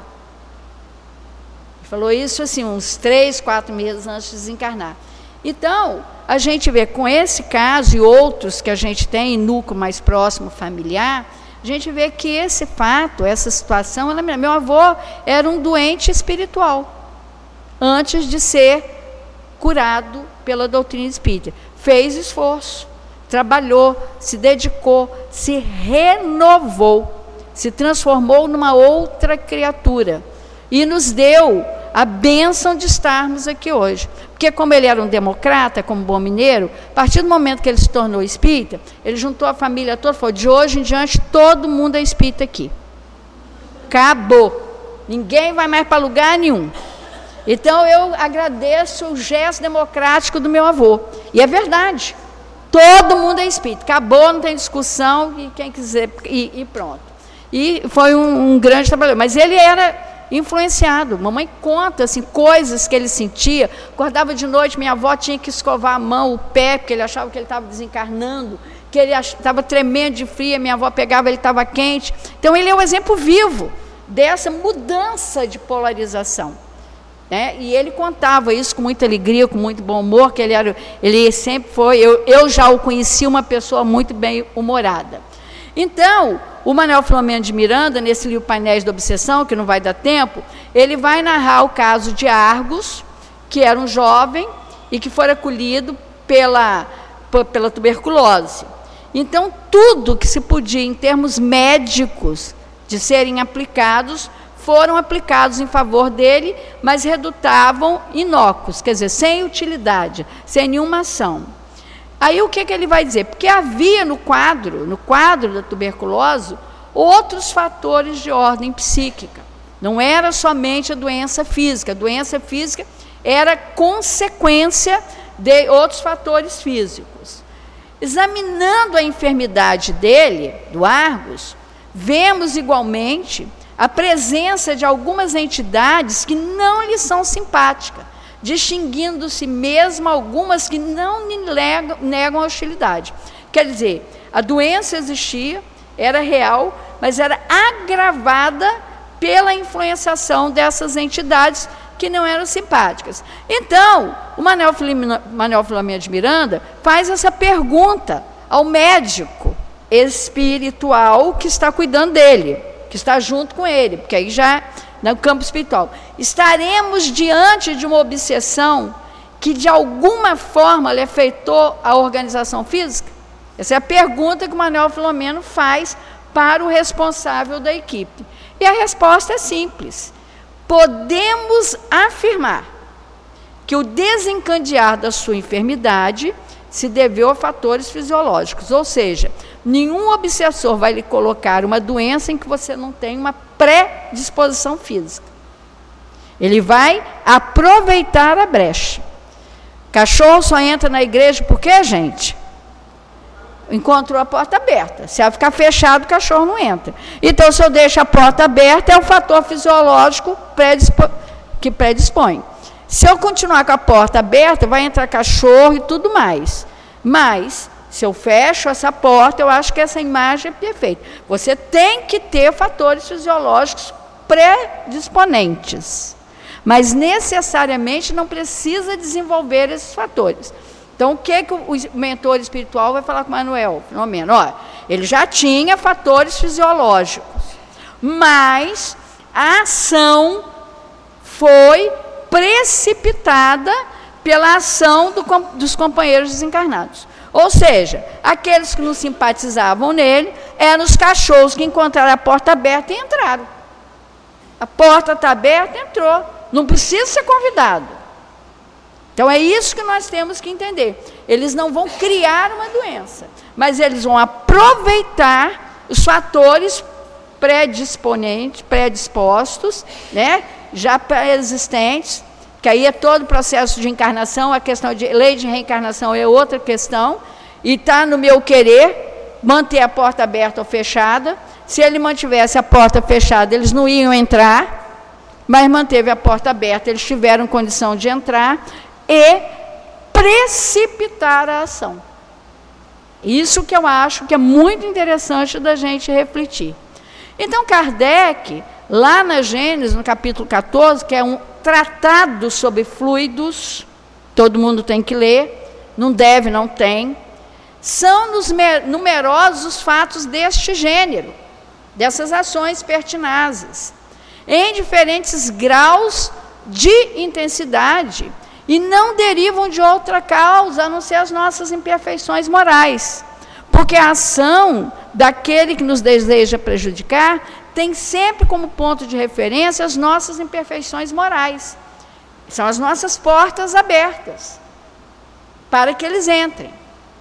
Ele falou isso assim, uns três, quatro meses antes de desencarnar. Então, a gente vê com esse caso e outros que a gente tem em núcleo mais próximo, familiar, a gente vê que esse fato, essa situação, ela, meu avô era um doente espiritual, antes de ser curado pela doutrina espírita. Fez esforço, trabalhou, se dedicou, se renovou, se transformou numa outra criatura e nos deu a bênção de estarmos aqui hoje. Porque como ele era um democrata, como bom mineiro, a partir do momento que ele se tornou espírita, ele juntou a família toda e falou, de hoje em diante todo mundo é espírita aqui. Acabou. Ninguém vai mais para lugar nenhum. Então eu agradeço o gesto democrático do meu avô. E é verdade. Todo mundo é espírita. Acabou, não tem discussão, e quem quiser, e, e pronto. E foi um, um grande trabalhador. Mas ele era influenciado. Mamãe conta assim, coisas que ele sentia. Acordava de noite, minha avó tinha que escovar a mão, o pé, porque ele achava que ele estava desencarnando, que ele estava tremendo de frio, minha avó pegava, ele estava quente. Então ele é um exemplo vivo dessa mudança de polarização, né? E ele contava isso com muita alegria, com muito bom humor, que ele, era, ele sempre foi, eu, eu já o conheci, uma pessoa muito bem humorada. Então, o Manuel Filomeno de Miranda, nesse livro Painéis da Obsessão, que não vai dar tempo, ele vai narrar o caso de Argos, que era um jovem e que foi acolhido pela, pela tuberculose. Então, tudo que se podia, em termos médicos, de serem aplicados, foram aplicados em favor dele, mas redutavam inócuos, quer dizer, sem utilidade, sem nenhuma ação. Aí o que, que ele vai dizer? Porque havia no quadro, no quadro da tuberculose, outros fatores de ordem psíquica. Não era somente a doença física. A doença física era consequência de outros fatores físicos. Examinando a enfermidade dele, do Argos, vemos igualmente a presença de algumas entidades que não lhe são simpáticas, distinguindo-se mesmo algumas que não negam, negam a hostilidade. Quer dizer, a doença existia, era real, mas era agravada pela influenciação dessas entidades que não eram simpáticas. Então, o Manuel Filomeno de Miranda faz essa pergunta ao médico espiritual que está cuidando dele, que está junto com ele, porque aí já no campo espiritual. Estaremos diante de uma obsessão que de alguma forma lhe afetou a organização física? Essa é a pergunta que o Manuel Filomeno faz para o responsável da equipe. E a resposta é simples. Podemos afirmar que o desencadear da sua enfermidade se deveu a fatores fisiológicos, ou seja, nenhum obsessor vai lhe colocar uma doença em que você não tem uma predisposição física. Ele vai aproveitar a brecha. Cachorro só entra na igreja por quê, gente? Encontrou a porta aberta. Se ela ficar fechada, o cachorro não entra. Então, se eu deixo a porta aberta, é o fator fisiológico predispo- que predispõe. Se eu continuar com a porta aberta, vai entrar cachorro e tudo mais. Mas, se eu fecho essa porta, eu acho que essa imagem é perfeita. Você tem que ter fatores fisiológicos predisponentes, mas necessariamente não precisa desenvolver esses fatores. Então, o que, que o mentor espiritual vai falar com o Manuel Filomeno? Olha, ele já tinha fatores fisiológicos, mas a ação foi precipitada pela ação do, dos companheiros desencarnados. Ou seja, aqueles que não simpatizavam nele eram os cachorros que encontraram a porta aberta e entraram. A porta está aberta, entrou. Não precisa ser convidado. Então, é isso que nós temos que entender. Eles não vão criar uma doença, mas eles vão aproveitar os fatores predisponentes, predispostos, né, já pré-existentes, que aí é todo o processo de encarnação, a questão de lei de reencarnação é outra questão, e está no meu querer manter a porta aberta ou fechada. Se ele mantivesse a porta fechada, eles não iam entrar, mas manteve a porta aberta, eles tiveram condição de entrar e precipitar a ação. Isso que eu acho que é muito interessante da gente refletir. Então, Kardec, lá na Gênesis, no capítulo quatorze, que é um tratado sobre fluidos, todo mundo tem que ler, não deve, não tem, são nos numerosos os fatos deste gênero, dessas ações pertinazes, em diferentes graus de intensidade, e não derivam de outra causa, a não ser as nossas imperfeições morais. Porque a ação daquele que nos deseja prejudicar tem sempre como ponto de referência as nossas imperfeições morais. São as nossas portas abertas para que eles entrem.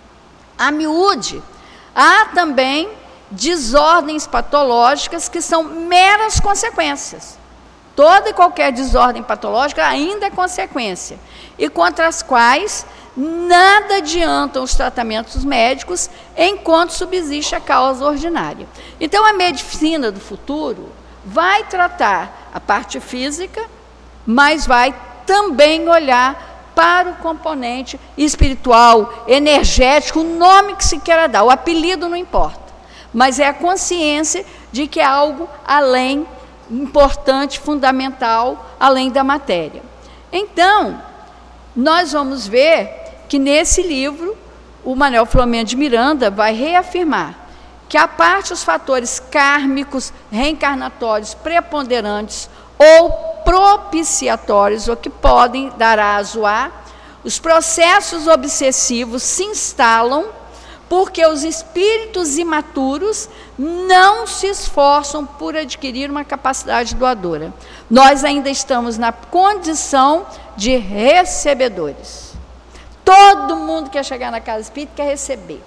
A miúde, há também desordens patológicas que são meras consequências. Toda e qualquer desordem patológica ainda é consequência, e contra as quais nada adiantam os tratamentos médicos enquanto subsiste a causa ordinária. Então, a medicina do futuro vai tratar a parte física, mas vai também olhar para o componente espiritual, energético, o nome que se queira dar, o apelido não importa, mas é a consciência de que é algo além, importante, fundamental, além da matéria. Então, nós vamos ver que nesse livro, o Manuel Filomeno de Miranda vai reafirmar que a parte dos fatores kármicos, reencarnatórios, preponderantes ou propiciatórios, ou que podem dar aso a, os processos obsessivos se instalam porque os espíritos imaturos não se esforçam por adquirir uma capacidade doadora. Nós ainda estamos na condição de recebedores. Todo mundo quer chegar na casa espírita quer receber.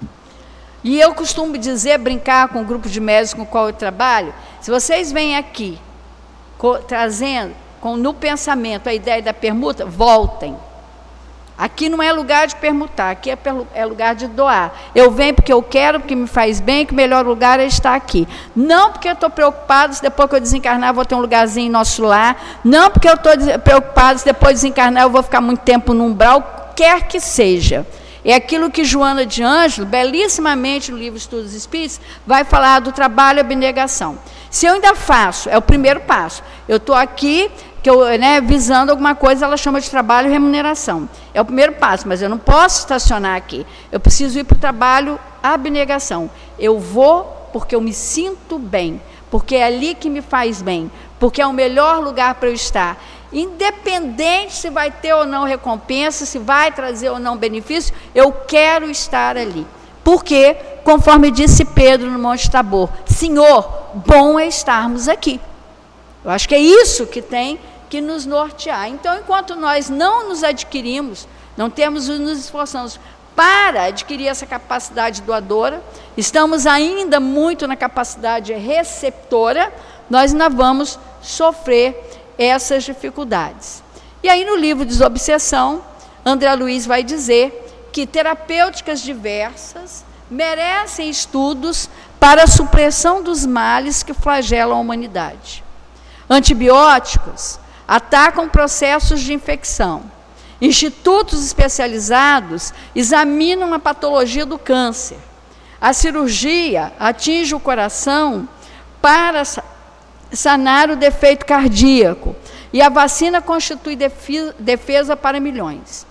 E eu costumo dizer, brincar com o grupo de médicos com o qual eu trabalho, se vocês vêm aqui co- trazendo com, no pensamento a ideia da permuta, voltem. Aqui não é lugar de permutar, aqui é, é lugar de doar. Eu venho porque eu quero, porque me faz bem, que o melhor lugar é estar aqui. Não porque eu estou preocupado se depois que eu desencarnar eu vou ter um lugarzinho em nosso lar. Não porque eu estou preocupado se depois de desencarnar eu vou ficar muito tempo no umbral, quer que seja. É aquilo que Joana de Ângelo, belíssimamente no livro Estudos Espíritos, vai falar do trabalho e abnegação. Se eu ainda faço, é o primeiro passo. Eu estou aqui, que eu, né, visando alguma coisa, ela chama de trabalho e remuneração. É o primeiro passo, mas eu não posso estacionar aqui. Eu preciso ir para o trabalho, abnegação. Eu vou porque eu me sinto bem, porque é ali que me faz bem, porque é o melhor lugar para eu estar. Independente se vai ter ou não recompensa, se vai trazer ou não benefício, eu quero estar ali. Porque, conforme disse Pedro no Monte Tabor, Senhor, bom é estarmos aqui. Eu acho que é isso que tem que nos nortear. Então, enquanto nós não nos adquirimos, não temos, nos esforçamos para adquirir essa capacidade doadora, estamos ainda muito na capacidade receptora, nós ainda vamos sofrer essas dificuldades. E aí, no livro Desobsessão, André Luiz vai dizer que terapêuticas diversas merecem estudos para a supressão dos males que flagelam a humanidade. Antibióticos atacam processos de infecção. Institutos especializados examinam a patologia do câncer. A cirurgia atinge o coração para sanar o defeito cardíaco. E a vacina constitui defesa para milhões.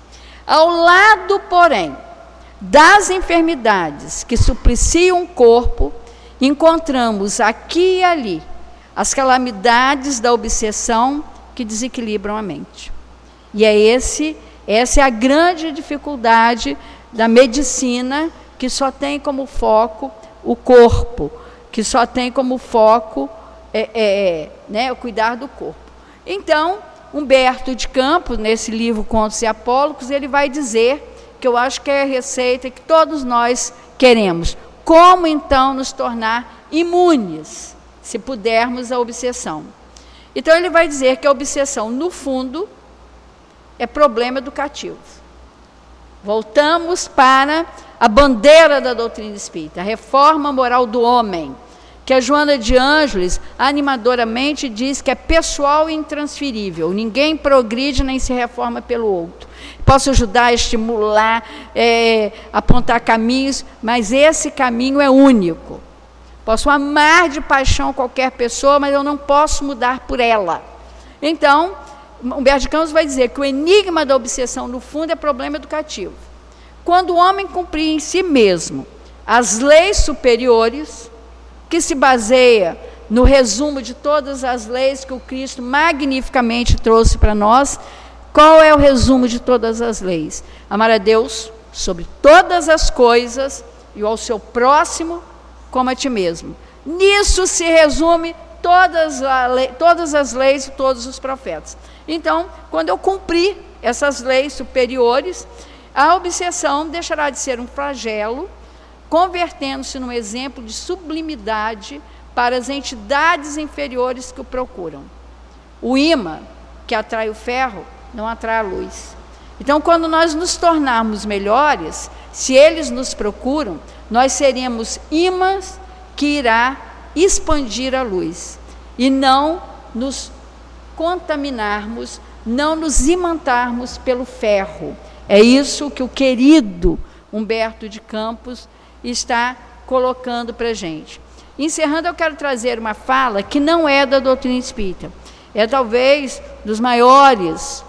Ao lado, porém, das enfermidades que supliciam o corpo, encontramos aqui e ali as calamidades da obsessão que desequilibram a mente. E é esse, essa é a grande dificuldade da medicina, que só tem como foco o corpo, que só tem como foco é, é, né, o cuidar do corpo. Então, Humberto de Campos, nesse livro Contos e Apólogos, ele vai dizer, que eu acho que é a receita que todos nós queremos, como então nos tornar imunes, se pudermos, à obsessão. Então ele vai dizer que a obsessão, no fundo, é problema educativo. Voltamos para a bandeira da doutrina espírita, a reforma moral do homem, que a Joana de Ângeles animadoramente diz que é pessoal e intransferível, ninguém progride nem se reforma pelo outro. Posso ajudar, estimular, é, apontar caminhos, mas esse caminho é único. Posso amar de paixão qualquer pessoa, mas eu não posso mudar por ela. Então, Humberto de Campos vai dizer que o enigma da obsessão, no fundo, é problema educativo. Quando o homem cumprir em si mesmo as leis superiores, que se baseia no resumo de todas as leis que o Cristo magnificamente trouxe para nós. Qual é o resumo de todas as leis? Amar a Deus sobre todas as coisas e ao seu próximo como a ti mesmo. Nisso se resume todas, a lei, todas as leis e todos os profetas. Então, quando eu cumprir essas leis superiores, a obsessão deixará de ser um flagelo, convertendo-se num exemplo de sublimidade para as entidades inferiores que o procuram. O imã que atrai o ferro não atrai a luz. Então, quando nós nos tornarmos melhores, se eles nos procuram, nós seremos imãs que irá expandir a luz e não nos contaminarmos, não nos imantarmos pelo ferro. É isso que o querido Humberto de Campos está colocando para a gente. Encerrando, eu quero trazer uma fala que não é da doutrina espírita. É talvez dos maiores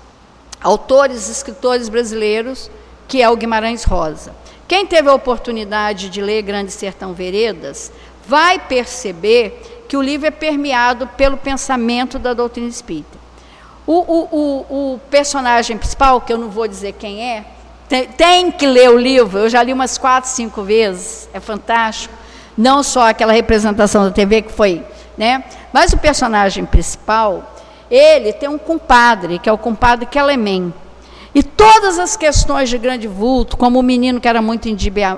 autores e escritores brasileiros, que é o Guimarães Rosa. Quem teve a oportunidade de ler Grande Sertão Veredas, vai perceber que o livro é permeado pelo pensamento da doutrina espírita. O, o, o, o personagem principal, que eu não vou dizer quem é, tem, tem que ler o livro, eu já li umas quatro, cinco vezes, é fantástico, não só aquela representação da T V que foi, né? Mas o personagem principal, ele tem um compadre, que é o compadre Quelemem. E todas as questões de grande vulto, como o menino que era muito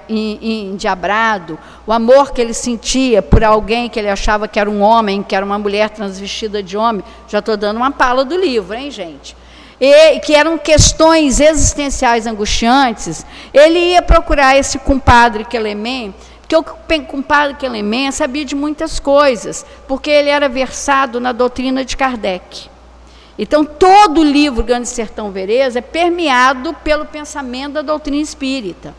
endiabrado, o amor que ele sentia por alguém que ele achava que era um homem, que era uma mulher transvestida de homem, já estou dando uma pala do livro, hein, gente? E que eram questões existenciais angustiantes, ele ia procurar esse compadre Quelemem, porque o compadre Quelemem sabia de muitas coisas, porque ele era versado na doutrina de Kardec. Então, todo o livro Grande Sertão Veredas é permeado pelo pensamento da doutrina espírita.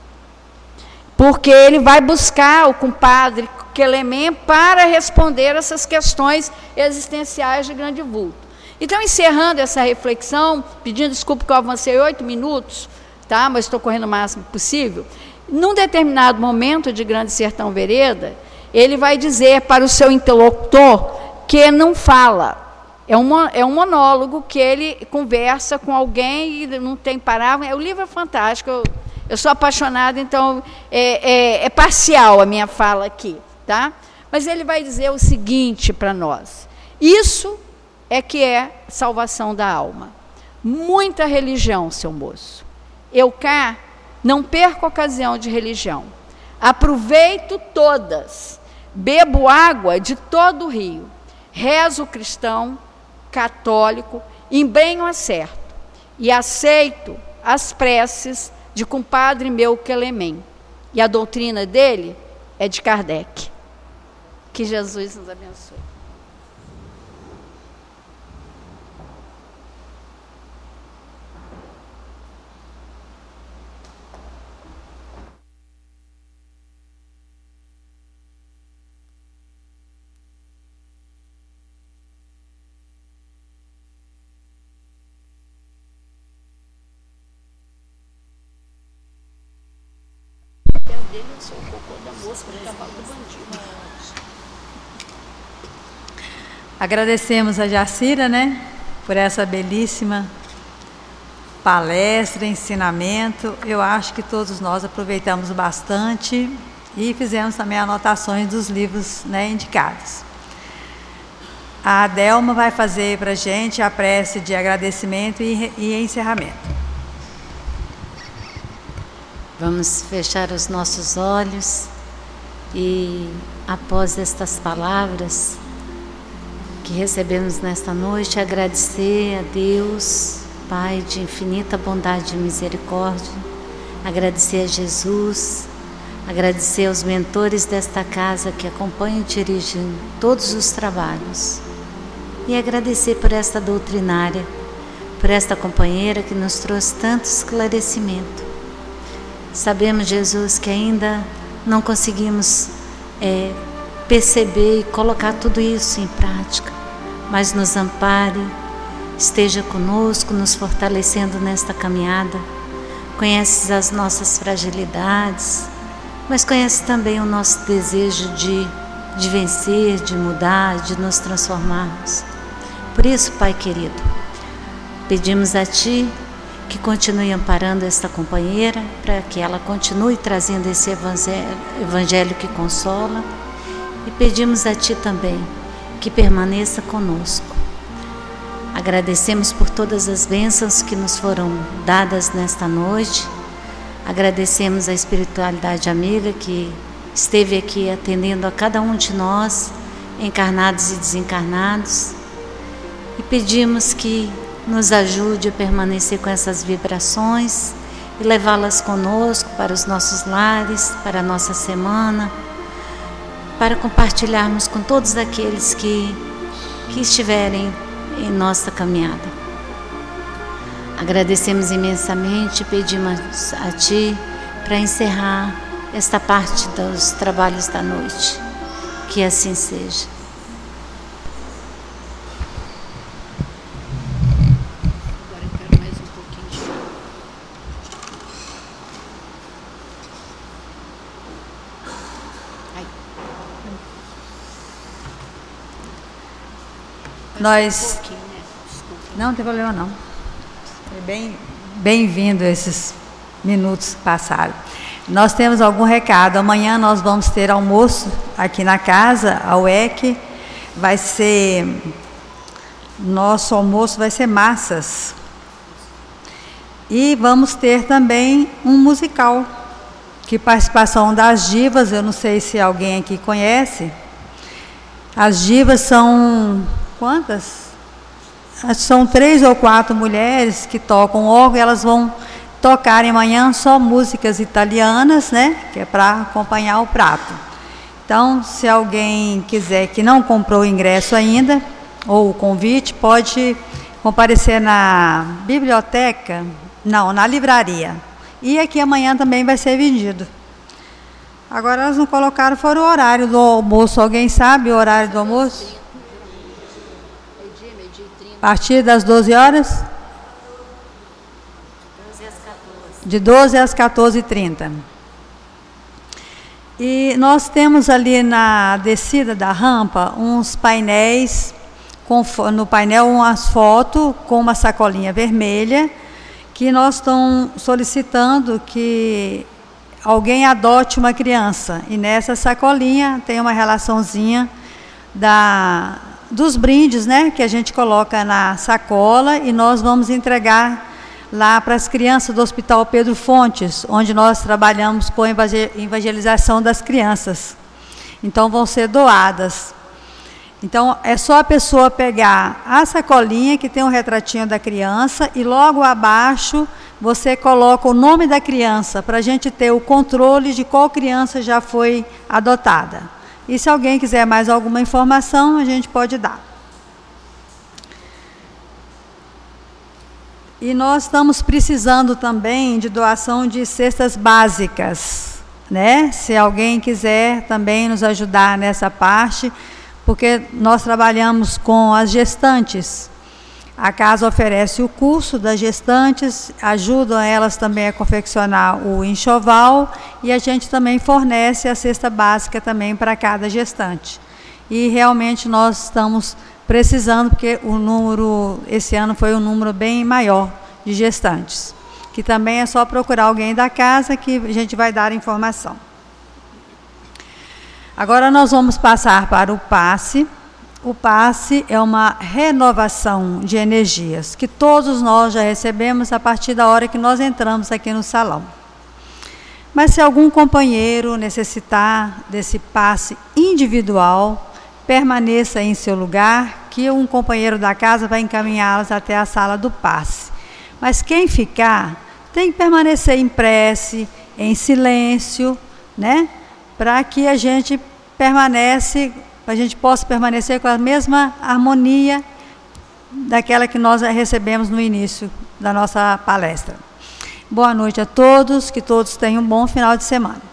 Porque ele vai buscar o compadre Quelemem para responder essas questões existenciais de grande vulto. Então, encerrando essa reflexão, pedindo desculpa que eu avancei oito minutos, tá? Mas estou correndo o máximo possível. Num determinado momento de Grande Sertão Veredas, ele vai dizer para o seu interlocutor que não fala. É um, é um monólogo que ele conversa com alguém e não tem parágrafo. O livro é fantástico, eu, eu sou apaixonada, então é, é, é parcial a minha fala aqui. Tá? Mas ele vai dizer o seguinte para nós: isso é que é salvação da alma. Muita religião, seu moço. Eu cá não perco ocasião de religião. Aproveito todas. Bebo água de todo o rio. Rezo cristão, católico, empenho acerto, e aceito as preces de compadre meu Quelemem, e a doutrina dele é de Kardec. Que Jesus nos abençoe. dele é só o cocô da mosca, o cavalo do bandido. Agradecemos a Jacira, né, por essa belíssima palestra, ensinamento. Eu acho que todos nós aproveitamos bastante e fizemos também anotações dos livros, né, indicados. A Adelma vai fazer para a gente a prece de agradecimento e, e encerramento. Vamos fechar os nossos olhos e, após estas palavras que recebemos nesta noite, agradecer a Deus, Pai de infinita bondade e misericórdia, agradecer a Jesus, agradecer aos mentores desta casa que acompanham e dirigem todos os trabalhos, e agradecer por esta doutrinária, por esta companheira que nos trouxe tanto esclarecimento. Sabemos, Jesus, que ainda não conseguimos é, perceber e colocar tudo isso em prática, mas nos ampare, esteja conosco, nos fortalecendo nesta caminhada. Conheces as nossas fragilidades, mas conhece também o nosso desejo de, de vencer, de mudar, de nos transformarmos. Por isso, Pai querido, pedimos a Ti que continue amparando esta companheira, para que ela continue trazendo esse evangelho, evangelho que consola, e pedimos a Ti também que permaneça conosco. Agradecemos por todas as bênçãos que nos foram dadas nesta noite. Agradecemos a espiritualidade amiga que esteve aqui atendendo a cada um de nós, encarnados e desencarnados. E pedimos que nos ajude a permanecer com essas vibrações e levá-las conosco para os nossos lares, para a nossa semana, para compartilharmos com todos aqueles que, que estiverem em nossa caminhada. Agradecemos imensamente e pedimos a Ti para encerrar esta parte dos trabalhos da noite. Que assim seja. Agora eu quero mais um pouquinho de chá. Ai. Nós... Um pouquinho, né? Desculpa. Não, não tem problema não. Foi bem, bem-vindo esses minutos que passaram. Nós temos algum recado. Amanhã nós vamos ter almoço aqui na casa, a U E C. Vai ser... Nosso almoço vai ser massas. E vamos ter também um musical. Que participação das divas, eu não sei se alguém aqui conhece. As divas são... Quantas? São três ou quatro mulheres que tocam órgão, elas vão tocar amanhã só músicas italianas, né? Que é para acompanhar o prato. Então, se alguém quiser que não comprou o ingresso ainda, ou o convite, pode comparecer na biblioteca, não, na livraria. E aqui amanhã também vai ser vendido. Agora elas não colocaram, foram o horário do almoço. Alguém sabe o horário do almoço? A partir das doze horas? De doze às quatorze e trinta. E nós temos ali na descida da rampa uns painéis, com, no painel umas fotos com uma sacolinha vermelha, que nós estamos solicitando que alguém adote uma criança. E nessa sacolinha tem uma relaçãozinha da... dos brindes, né, que a gente coloca na sacola, e nós vamos entregar lá para as crianças do Hospital Pedro Fontes, onde nós trabalhamos com evangelização das crianças. Então vão ser doadas. Então é só a pessoa pegar a sacolinha que tem um retratinho da criança e logo abaixo você coloca o nome da criança, para a gente ter o controle de qual criança já foi adotada. E se alguém quiser mais alguma informação, a gente pode dar. E nós estamos precisando também de doação de cestas básicas, né? Se alguém quiser também nos ajudar nessa parte, porque nós trabalhamos com as gestantes. A casa oferece o curso das gestantes, ajudam elas também a confeccionar o enxoval e a gente também fornece a cesta básica também para cada gestante. E realmente nós estamos precisando, porque o número, esse ano foi um número bem maior de gestantes, que também é só procurar alguém da casa que a gente vai dar informação. Agora nós vamos passar para o passe. O passe é uma renovação de energias, que todos nós já recebemos a partir da hora que nós entramos aqui no salão. Mas se algum companheiro necessitar desse passe individual, permaneça em seu lugar, que um companheiro da casa vai encaminhá-los até a sala do passe. Mas quem ficar, tem que permanecer em prece, em silêncio, né? Para que a gente permanece, a gente possa permanecer com a mesma harmonia daquela que nós recebemos no início da nossa palestra. Boa noite a todos, que todos tenham um bom final de semana.